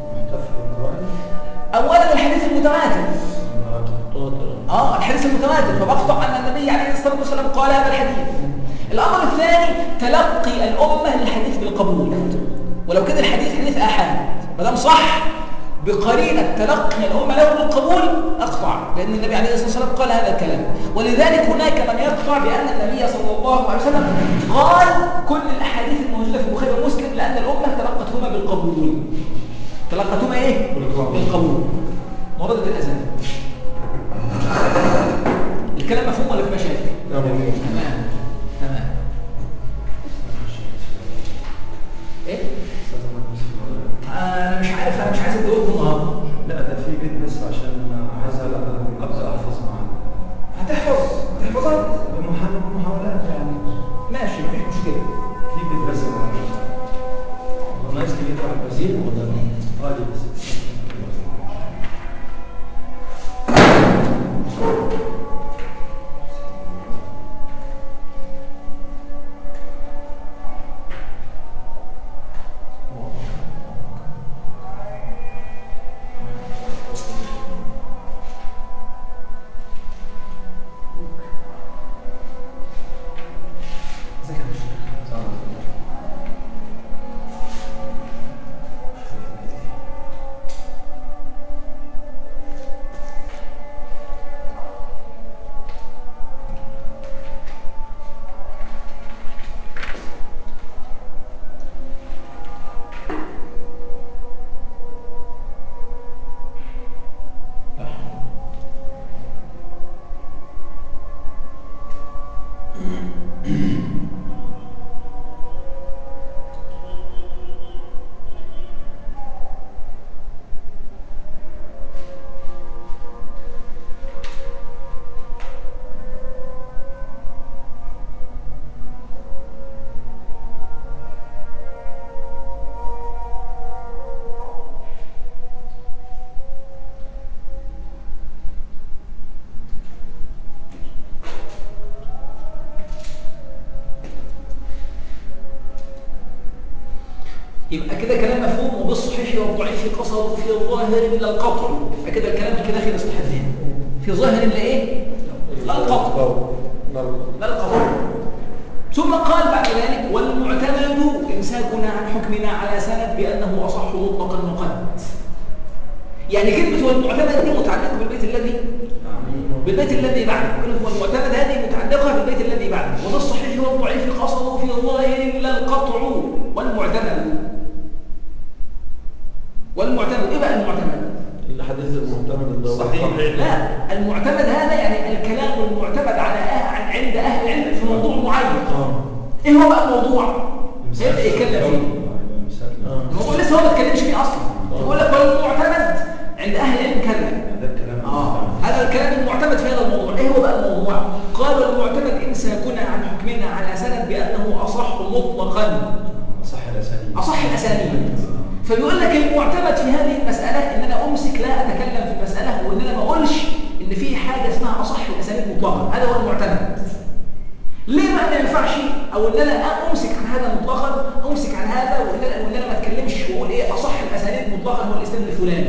اولا الحديث المتواتر، الحديث المتواتر، فبقطع ان النبي عليه الصلاه والسلام قال هذا الحديث. الامر الثاني تلقي الامه للحديث بالقبول، ولو كان الحديث حديث احاد ما دام صح بقرينة تلقي الأمة له بالقبول أقطع، لأن النبي عليه الصلاة والسلام قال هذا الكلام. ولذلك هناك من يقطع بأن النبي صلى الله عليه وسلم قال كل الأحاديث الموجودة في البخاري ومسلم لأن الأمة تلقتهما بالقبول. تلقتهما إيه؟ بالقبول. موردة الأذان. الكلام مفهوم ولا في مشاكل؟ تمام. إيه؟ أنا مش عايز أدوق النهارده. لا ده في بيت بس عشان انا عايز ابدا احفظ معاك. هتحفظها بمحاولات يعني. ماشي مفيش مشكلة. في بيت بس ناقص لي بيت واحد بس. دي بس. يبقى كده كلام مفهوم. وبالصحيح والضعيف قصر في الظاهر الا القطع. يبقى كده الكلام كده داخل اصطلاحين. في ظاهر الا ايه؟ لا القطع. لا القطع. ثم قال بعد ذلك والمعتمد امساكنا عن حكمنا على سند بانه اصح مطلقا مقد. يعني كلمه والمعتمد دي متعلقه بالبيت الذي بعده. كلمه والمعتمد هذه متعلقه بالبيت الذي بعده. وبالصحيح والضعيف قصر في الظاهر الا القطع والمعتمد. والمعتمد ايه بقى المعتمد؟ الحديث المعتمد اللي هو صحيح. لا المعتمد هذا يعني الكلام المعتمد على عند اهل العلم في موضوع معين. ايه هو بقى الموضوع؟ سيبدا يتكلم فيه. الموضوع لسه هو ما اتكلمش فيه اصلا. يقول لك والمعتمد عند اهل العلم كذا. ده الكلام هذا الكلام المعتمد في هذا الموضوع. ايه هو بقى الموضوع؟ قال المعتمد امساكنا عن حكمنا على سند بانه اصح مطلقا. اصح الاسانيد. فبيقول لك المعتمد في هذه المسألة إن أنا أمسك لا أتكلم في المسألة، وإن أنا ما أقولش إن في حاجة اسمها أصح الأسانيد مطلقا. هذا هو المعتمد. ليه ما ينفعش أو إن أنا أمسك عن هذا مطلقا، أمسك عن هذا وإن أنا ما أتكلمش وأقول إيه أصح الأسانيد مطلقا هو الإسناد الفلاني؟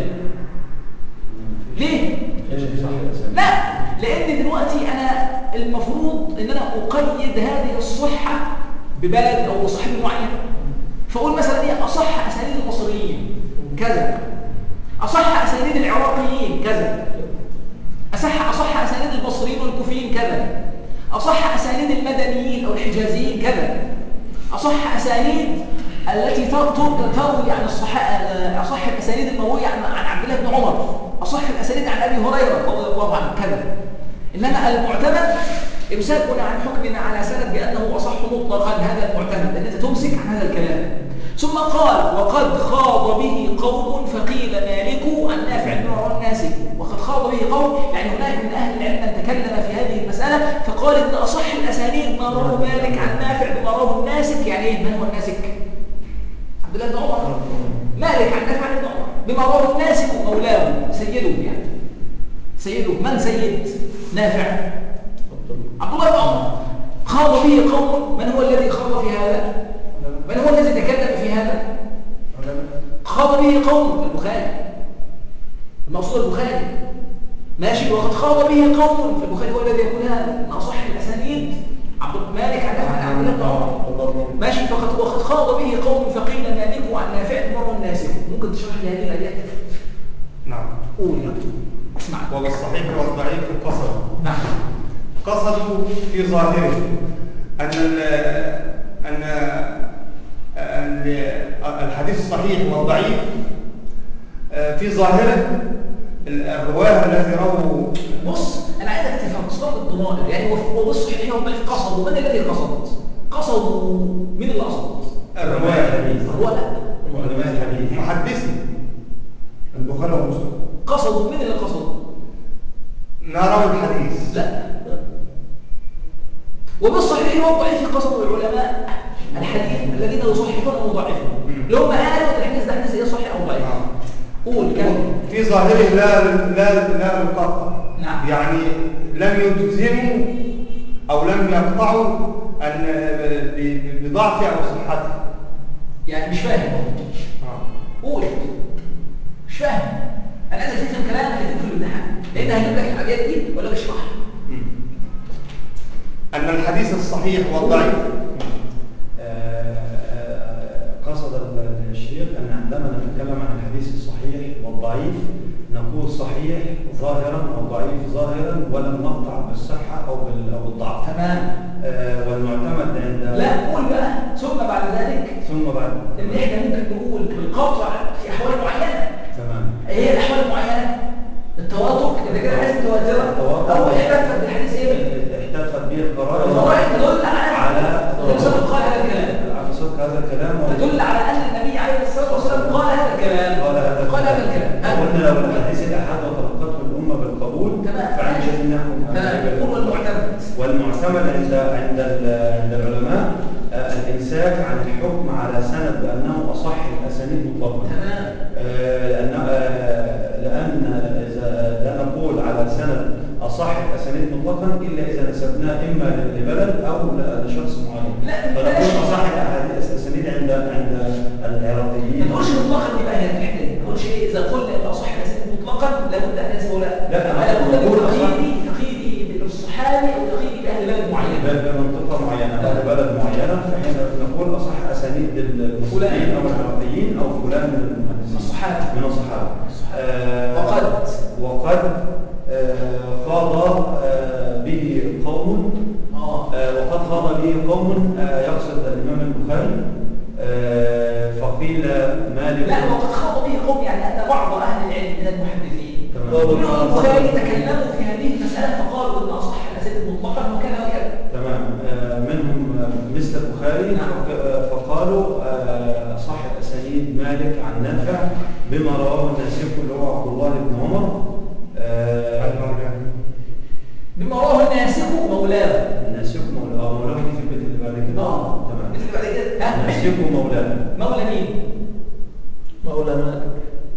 ليه؟ لا، لأن دلوقتي أنا المفروض إن أنا أقيد هذه الصحة ببلد أو بصحيح معين. فأقول مثلا إيه أصح أسانيد المصريين كذا، أصح أسانيد العراقيين كذا، أصح أسانيد البصريين والكوفيين كذا، أصح أسانيد المدنيين أو الحجازيين كذا، أصح أسانيد التي تروي عن أصح الأسانيد المروية عن عبد الله بن عمر، أصح الأسانيد عن أبي هريرة رضي الله عنه كذا. إنما المعتمد امساكنا عن حكمنا على سند بأنه أصح مطلقا. هذا المعتمد أن أنت تمسك عن هذا الكلام. ثم قال وقد خاض به قوم فقيل مالك عن نافع بن عمر الناسك. وقد خاض به قوم يعني هناك من أهل العلم من تكلم في هذه المسألة فقال إن أصح الأسانيد ما رواه مالك عن نافع بما رواه الناسك. يعني إيه؟ من هو الناسك؟ عبد الله بن عمر. مالك عن نافع بن عمر بما رواه الناسك مولاه سيده. يعني سيده من سيد نافع؟ عبد الله بن عمر. خاض به قوم. من هو الذي خاض في هذا؟ من هو الذي تكلم في هذا؟ خاض به قوم في البخاري. المقصود البخاري ماشي. وقد خاض به قوم في البخاري هو الذي يقول هذا من اصح الاسانيد عبد مالك عن عبد الله بن عمر ماشي. وقد خاض به قوم فقيل مالك عن نافع بن عمر الناسك. ممكن تشرح لي هذه الابيات؟ قول اسمع. وبالصحيح والضعيف قصدوا. نعم. قصدوا في ظاهره أن الحديث الصحيح والضعيف في ظاهره الرواة الذي رووا. بص انا عايزك تفهم اصطلاح الضمائر، يعني هو بالصحيح والضعيف قصدوا، من الذي قصد؟ قصدوا مين اللي قصد؟ الرواة الحديث. الرواة علماء الحديث محدثي البخاري ومسلم قصدوا مين اللي قصد؟ نرى الحديث. لا. وبالصحيح والضعيف قصدوا العلماء الحديث الذين يصححون ويضعفون، اللي هم قالوا الحديث ده حديث ايه صحيح او ضعيف. قول كمل. في ظاهره لا القطع. نعم. يعني لم يجزموا او لم يقطعوا بضعف او صحته. يعني مش فاهم. قول. مش فاهم. انا عايز افهم كلامك اللي في الامتحان، لان هجيب لك الحاجات دي ولا اشرح. ان الحديث الصحيح والضعيف قصد الشيخ ان عندما نتكلم عن الحديث الصحيح والضعيف نقول صحيح ظاهرا او ضعيف ظاهرا، ولم نقطع بالصحه او بالضعف. تمام. والمعتمد عند لا قول بقى ثم بعد ذلك ان احنا ممكن نقول بالقطع في احوال معينه. تمام. ايه الاحوال المعينه؟ التواتر، اذا كان حديث متواتره او احتفت بالحديث ايه؟ احتفت به القرائن تدل على صدق قال هذا الكلام. على صدق هذا الكلام تدل على ان النبي عليه الصلاه والسلام قال هذا الكلام. قال هذا الكلام. قلنا لو الحديث الاحاد وتلقته الامه بالقبول فعندئذ نحكم. يقول المعتمد. والمعتمد عند العلماء الامساك عن الحكم على سند بانه اصح الاسانيد مطلقا. تمام. لان اذا لا نقول على سند اصح الاسانيد مطلقا الا اذا نسبناه اما لبلد او لشخص معين. فنقول اصح الاسانيد عند العراقيين. ما تقولش مطلقا دي بقى هي الحته دي. ما تقولش ايه اذا قلنا ان اصح الاسانيد مطلقا لابد ان نسبه لا نقول تقييدي بالصحابي او تقييدي باهل بلد معين. بمنطقه معينه او بلد معينه، فحين نقول اصح اسانيد المسلمين او العراقيين او فلان من الصحابه. من الصحابه. وقد خاض به قوم. وقد خاض به قوم يقصد الامام البخاري. فقيل مالك. لا وقد خاض به قوم يعني ان بعض اهل العلم من المحدثين منهم البخاري تكلموا في هذه المساله فقالوا ان اصح الاسانيد مطلقا وكذا وكذا. تمام. منهم مثل البخاري. فقالوا صح الاسانيد مالك عن نافع بما رواه الناسخ اللي هو عبد الله بن عمر. بما رواه الناسخ مولاه. الناسخ مولاه دي في البيت اللي بعد كده. تمام. اللي بعد كده الناسخ مولاه. مولى مين؟ مولى مالك.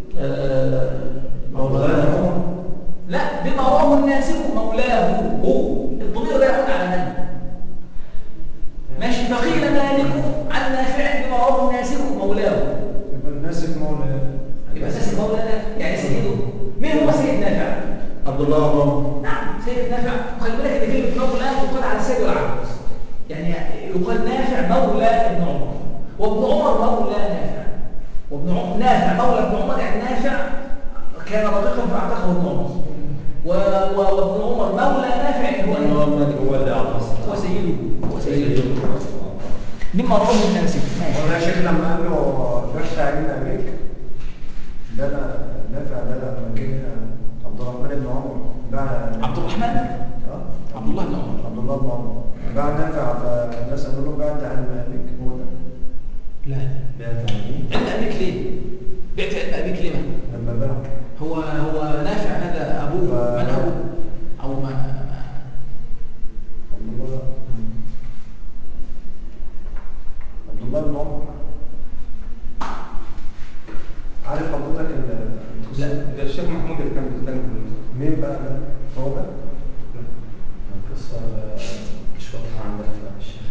مولى عمر. لا بما رواه الناسخ مولاه هو. الضمير ده يعود على من؟ ماشي. فقيل مالك عن نافع بما رواه الناسخ مولاه. يبقى الناسخ مولاه. يبقى اساس مولاه يعني سيده. مين هو سيد نافع؟ عبد الله بن عمر. نعم سيد نافع. وخلي بالك ان كلمه مولى تقال على السيد والعبد، يعني يقال نافع مولى ابن عمر، وابن عمر مولى نافع، وابن عمر نافع مولى ابن عمر، يعني نافع كان رقيقا فاعتقه ابن عمر، وابن عمر مولى نافع يعني هو اللي اعطى هو سيده مما رواه الناس. والله يا شيخ لما قال له نافع عندنا ابيك ده نافع ده لما جه عبد الرحمن بن عمر باع عبد الرحمن عبد الله بن عمر. عبد الله بن عمر باع نافع، فالناس قالوا له بعت عن ابيك هو ده. لا بعت عن ابيك ليه؟ بعت عن ابيك ليه؟ لما باع هو نافع هذا ابوه. من ابوه؟ او ما عبد الله بن عمر. عارف حضرتك لا ده الشيخ محمود اللي كان بيتكلم. مين بقى ده؟ هو ده؟ القصه مش واضحه عندك الشيخ.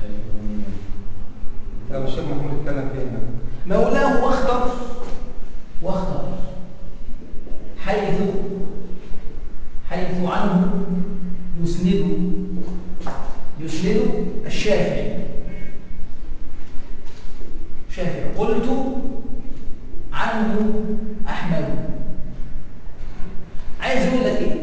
لا الشيخ محمود اتكلم فيها. مولاه واختر حيث عنه يسند الشافعي. قلت عنه أحمد عايز يقول لك ايه؟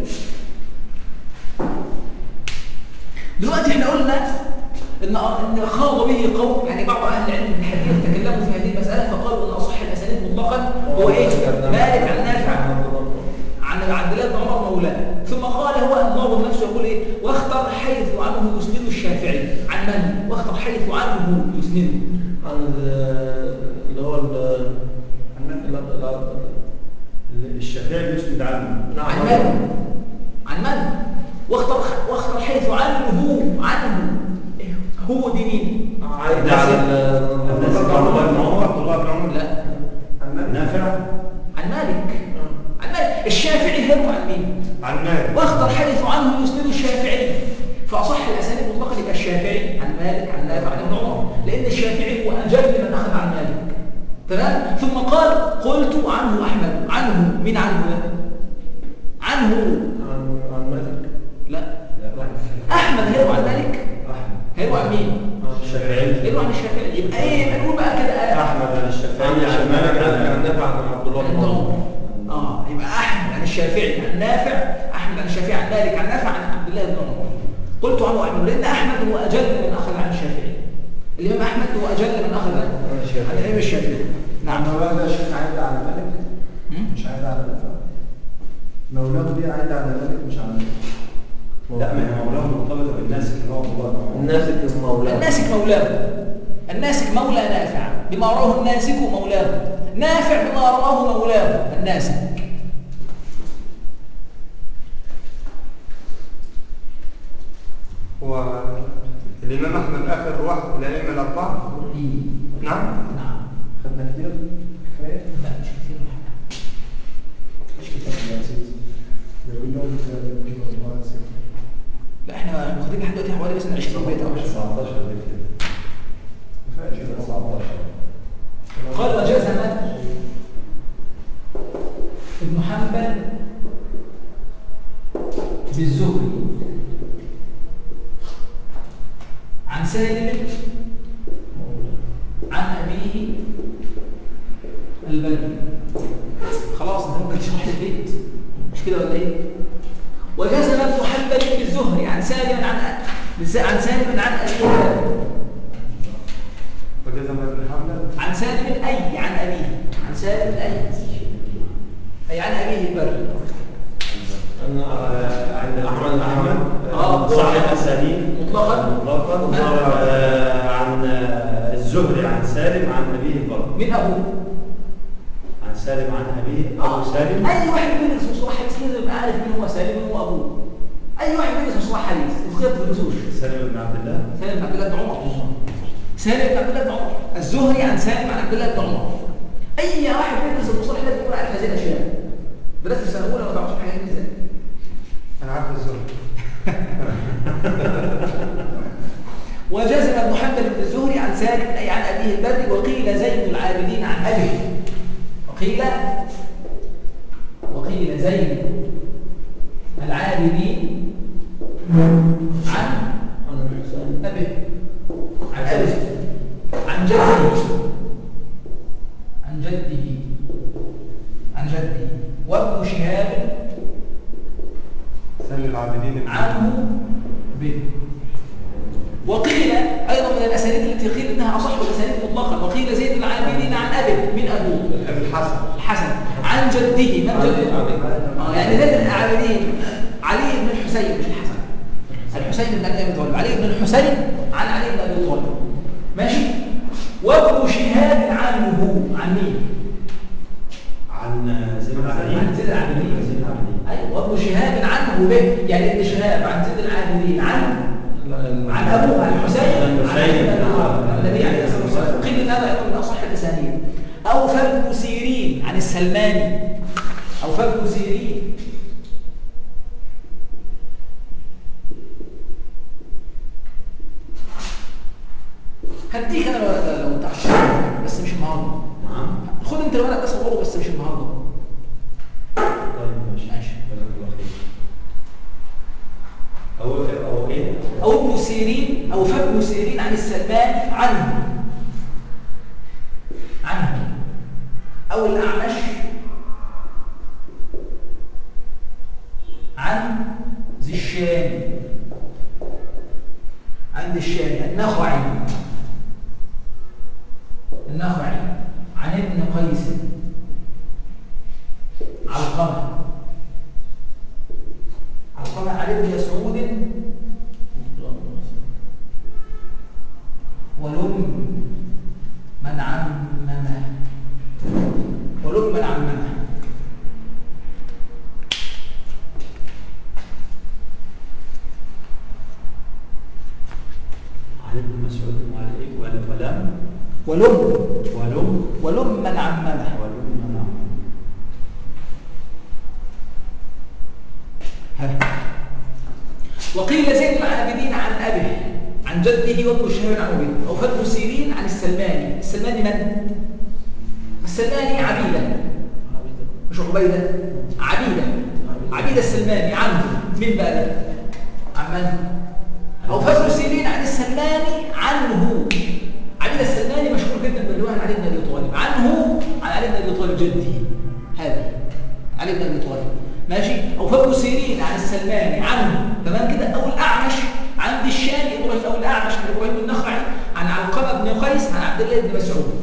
دلوقتي احنا قلنا ان خاض به قوم، يعني بعض اهل العلم من الحديث تكلموا في هذه المساله فقالوا ان اصح الاسانيد مطلقا هو ايه؟ مالك عن نافع عن عبد الله بن عمر مولاه، ثم قال هو الناظم نفسه يقول ايه؟ واختر حيث عنه يسند الشافعي. عن من؟ واختر حيث عنه يسند عن اللي هو الشافعي يسند عنه. عن من؟ عن من؟ واختر حيث عنه هو دي مين؟ عايد على الناس عبد الله بن عمر لا نافع عن مالك. عن مالك. الشافعي هيروي عن مين؟ عن مالك. واختر حيث عنه يسند الشافعي، فأصح الأسانيد مطلقا يبقى الشافعي عن مالك عن نافع عن ابن عمر، لأن الشافعي هو أجل من أخذ عن مالك. تمام؟ ثم قال قلت عنه أحمد. عنه مين عنه؟ عنه عن مالك. لا أحمد هيروي عن مالك. هيروي عن مين؟ الشافعي. هيروي عن الشافعي. يبقى إيه؟ نقول بقى كده احمد عن الشافعي عن مالك عن نافع عن عبد الله بن عمر. يبقى أحمد عن الشافعي عن نافع، أحمد عن الشافعي عن مالك عن نافع عن عبد الله بن عمر. قلت عنه أحمد لأن أحمد هو أجل من أخذ عن الشافعي. الإمام أحمد هو أجل من أخذ عن الإمام الشافعي. نعم. مولاه ده شيخ عايد على مالك مش عايد على نافع. مولاه دي عايد على مالك مش على نافع. لا ما هي مولاه مرتبطه بالناسك اللي هو الله بن عمر. الناسك مولاه. الناسك مولاه. الناسك مولى نافع بما رواه الناسك مولاه. نافع بما رواه مولاه الناسك. هو الإمام أحمد آخر واحد الأئمة الأربعة. نعم. نعم. خدنا كتير كفايه. لا مش كثير. مش كتير يا سيدي. بيقول لهم لا احنا واخدين لحد دلوقتي حوالي مثلا 20 بيت او 19 كده. كفايه كده 19. قال وجزم ابن حنبل بالزهري عن سالم عن أبيه البدري. خلاص انت ممكن تشرح لي البيت مش كده ولا ايه؟ وجزم ابن حنبل بالزهري عن سالم عن سالم عن أبيه البدري. وجزم ابن حنبل عن سالم أي عن أبيه. عن سالم أي عن أبيه البدري. عند أحمد صاحب الأسانيد مطلقا عن الزهري عن سالم عن أبيه البر. من أبوه؟ عن سالم عن أبيه أبو سالم. أي واحد من اسمه صلاح حديث لازم يبقى عارف مين هو سالم ومين هو أبوه. أي واحد من اسمه صلاح حديث الخير في النصوص. سالم بن عبد الله. سالم بن عبد الله بن عمر. سالم بن عبد الله بن عمر. الزهري عن سالم عن عبد الله بن عمر. أي واحد من اسمه صلاح لازم يكون عارف هذه الأشياء. درست السنة الأولى ما تعرفش حاجة ازاي؟ أنا عارف الزهري. وجزم ابن حنبل بن الزهري عن سالم أي عن أبيه البدري. وقيل زين العابدين عن أبيه. وقيل زين العابدين عن أبيه. عن أبيه عن جده وابن شهاب سن العابدين عنه به. وقيل أيضا من الأسانيد التي قيل إنها أصح الأسانيد مطلقا. وقيل زين العابدين عن أبيه من أبوه الحسن عن جده. من جده؟ يعني زين العابدين علي بن الحسين مش الحسن. الحسين بن أبي طالب. علي بن الحسين عن علي بن أبي طالب. ماشي. وابن شهاب عنه عن مين؟ عن زين العابدين. عن زين العابدين. أيوة. وابن شهاب عنه به، يعني ابن شهاب عن زين العابدين عن أبوه الحسين عن النبي عليه الصلاة والسلام. قيل إن هذا أيضا من أصح الأسانيد. أو فابن سيرين عن السلماني. أو فابن سيرين هديك أنا الورق لو تعرف بس مش النهارده. نعم. خد أنت الورق ده صوره بس مش النهارده. طيب ماشي. جزاك الله خير. أو إيه؟ أو ابن سيرين أو فابن سيرين عن السلمان عنه أو الأعمش عن ذي الشام، عند الشام النخعي عن ابن قيس علقمة عن ابن مسعود ولم من عممه عن ابن مسعود ولم من عممه. وقيل زيد العابدين عن أبيه عن جده وابن شهاب عن أبيه. أو فابن سيرين عن السلماني. السلماني من؟ السلماني عبيدة مش عبيدة، عبيدة السلماني عنه من بقى؟ عن من؟ أو فابن سيرين عن السلماني عنه. عبيدة السلماني مشهور جدا بالرواية عن علي بن أبي طالب عنه عن علي بن أبي طالب جده، هذه علي بن أبي طالب ماشي. أو فابن سيرين عن السلماني عنه تمام كده. أو الأعمش عند الشامي أو الأعمش عن إبراهيم النخعي عن علقمة بن قيس عن عبد الله بن مسعود.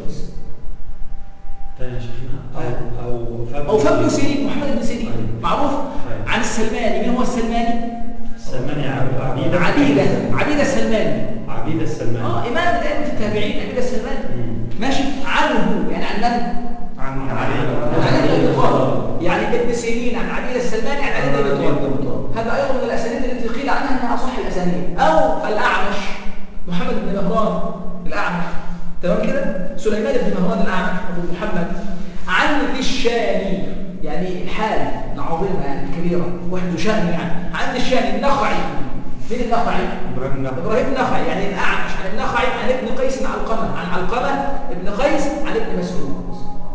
أو فابن سيرين محمد بن سيرين معروف عن السلماني. من هو السلماني؟ السلماني عبيدة السلماني. إمام الأئمة في التابعين عبيدة السلماني ماشي. عنه يعني عن من؟ عن علي بن أبي طالب. يعني ابن سيرين عن عبيدة السلماني عن علي بن أبي طالب. هذا أيضا من الأسانيد التي قيل عنها أنها أصح الأسانيد. أو الأعمش محمد بن مهران الأعمش تمام كده. سليمان بن مهران الأعمش أبو محمد عن ذي الشامي يعني الحال العظيمة يعني الكبيرة واحد شأن يعني عن الشامي النخعي. من النخعي؟ إبراهيم النخعي يعني الأعمش عن النخعي عن ابن قيس علقمة عن علقمة ابن قيس عن ابن مسعود.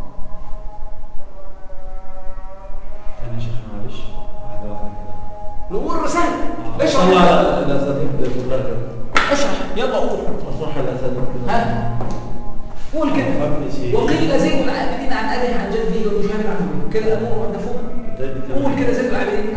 أنا شيخ معلش الأمور رسالة. اشرح يلا قول. قول كده. وقيل زيد العابدين عن أبيه عن جده وابن شهاب عن أبيه. كده الأمور مفهومة. قول كده زيد العابدين.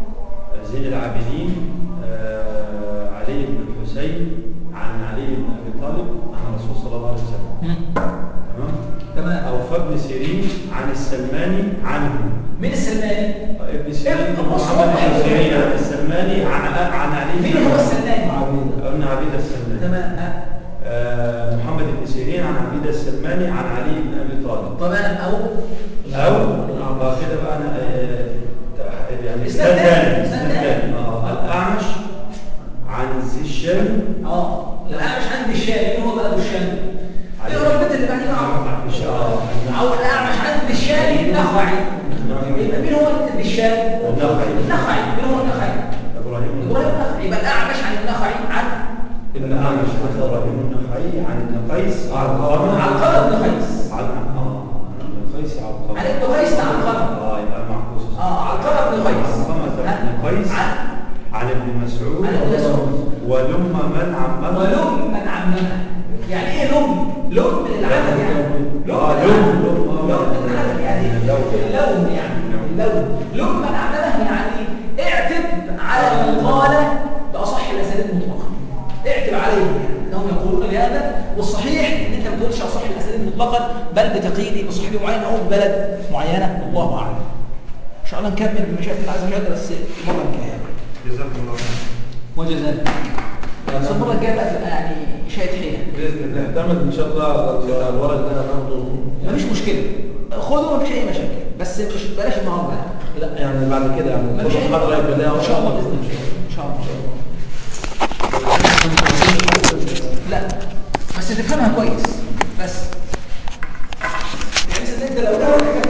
علي بن الحسين عن علي بن أبي طالب عن الرسول صلى الله عليه وسلم. تمام. أو فابن سيرين عن السلماني عنه. من السلماني؟ ابن سيرين محمد بن سيرين عن السلماني عن علي بن. مين هو السلماني؟ قلنا عبيدة السلماني. تمام. محمد بن سيرين عن عبيدة السلماني عن علي بن أبي طالب. تمام. أو كده بقى أنا يعني استاذ الأعمش عن ذي الشام. الأعمش عند الشام. مين هو بقى أبو الشام؟ اقرا البيت اللي بعديه. أو الأعمش عند الشام النخعي. مين هو ابن الشام؟ النخعي. مين هو النخعي؟ إبراهيم النخعي. يبقى الأعمش عن النخعي عن الأعمش عن إبراهيم النخعي عن ابن قيس علقمة بن قيس. عن ابن قيس علقمة. عن ابن قيس علقمة. يبقى المعكوس. علقمة بن قيس. علقمة بن قيس عن ابن مسعود. ولم من عممه. يعني ايه لم من العدد يعني لم من العدد يعني اللون لم من عممه يعني اعتب على من قال بأصح الأسانيد مطلقا. اعتب عليه يعني انهم يقولون بهذا. والصحيح ان انت ما تقولش اصح الأسانيد مطلقا بل بتقييد بصحابي معين او ببلد معينه. الله اعلم. ان شاء الله نكمل بمشيئة الله عز وجل بس المره الجايه. جزاكم الله خير. وجزاك. بس المره الجايه بقى يعني شاهد حيله باذن الله. نعتمد ان شاء الله الورق اللي انا هاخده. مفيش مشكله خدوا مفيش اي مشاكل بس مش بلاش النهارده. لا يعني بعد كده يعني كل محاضره يبقى لها ان شاء الله باذن الله. ان شاء الله. لا بس تفهمها كويس بس يعني انت لو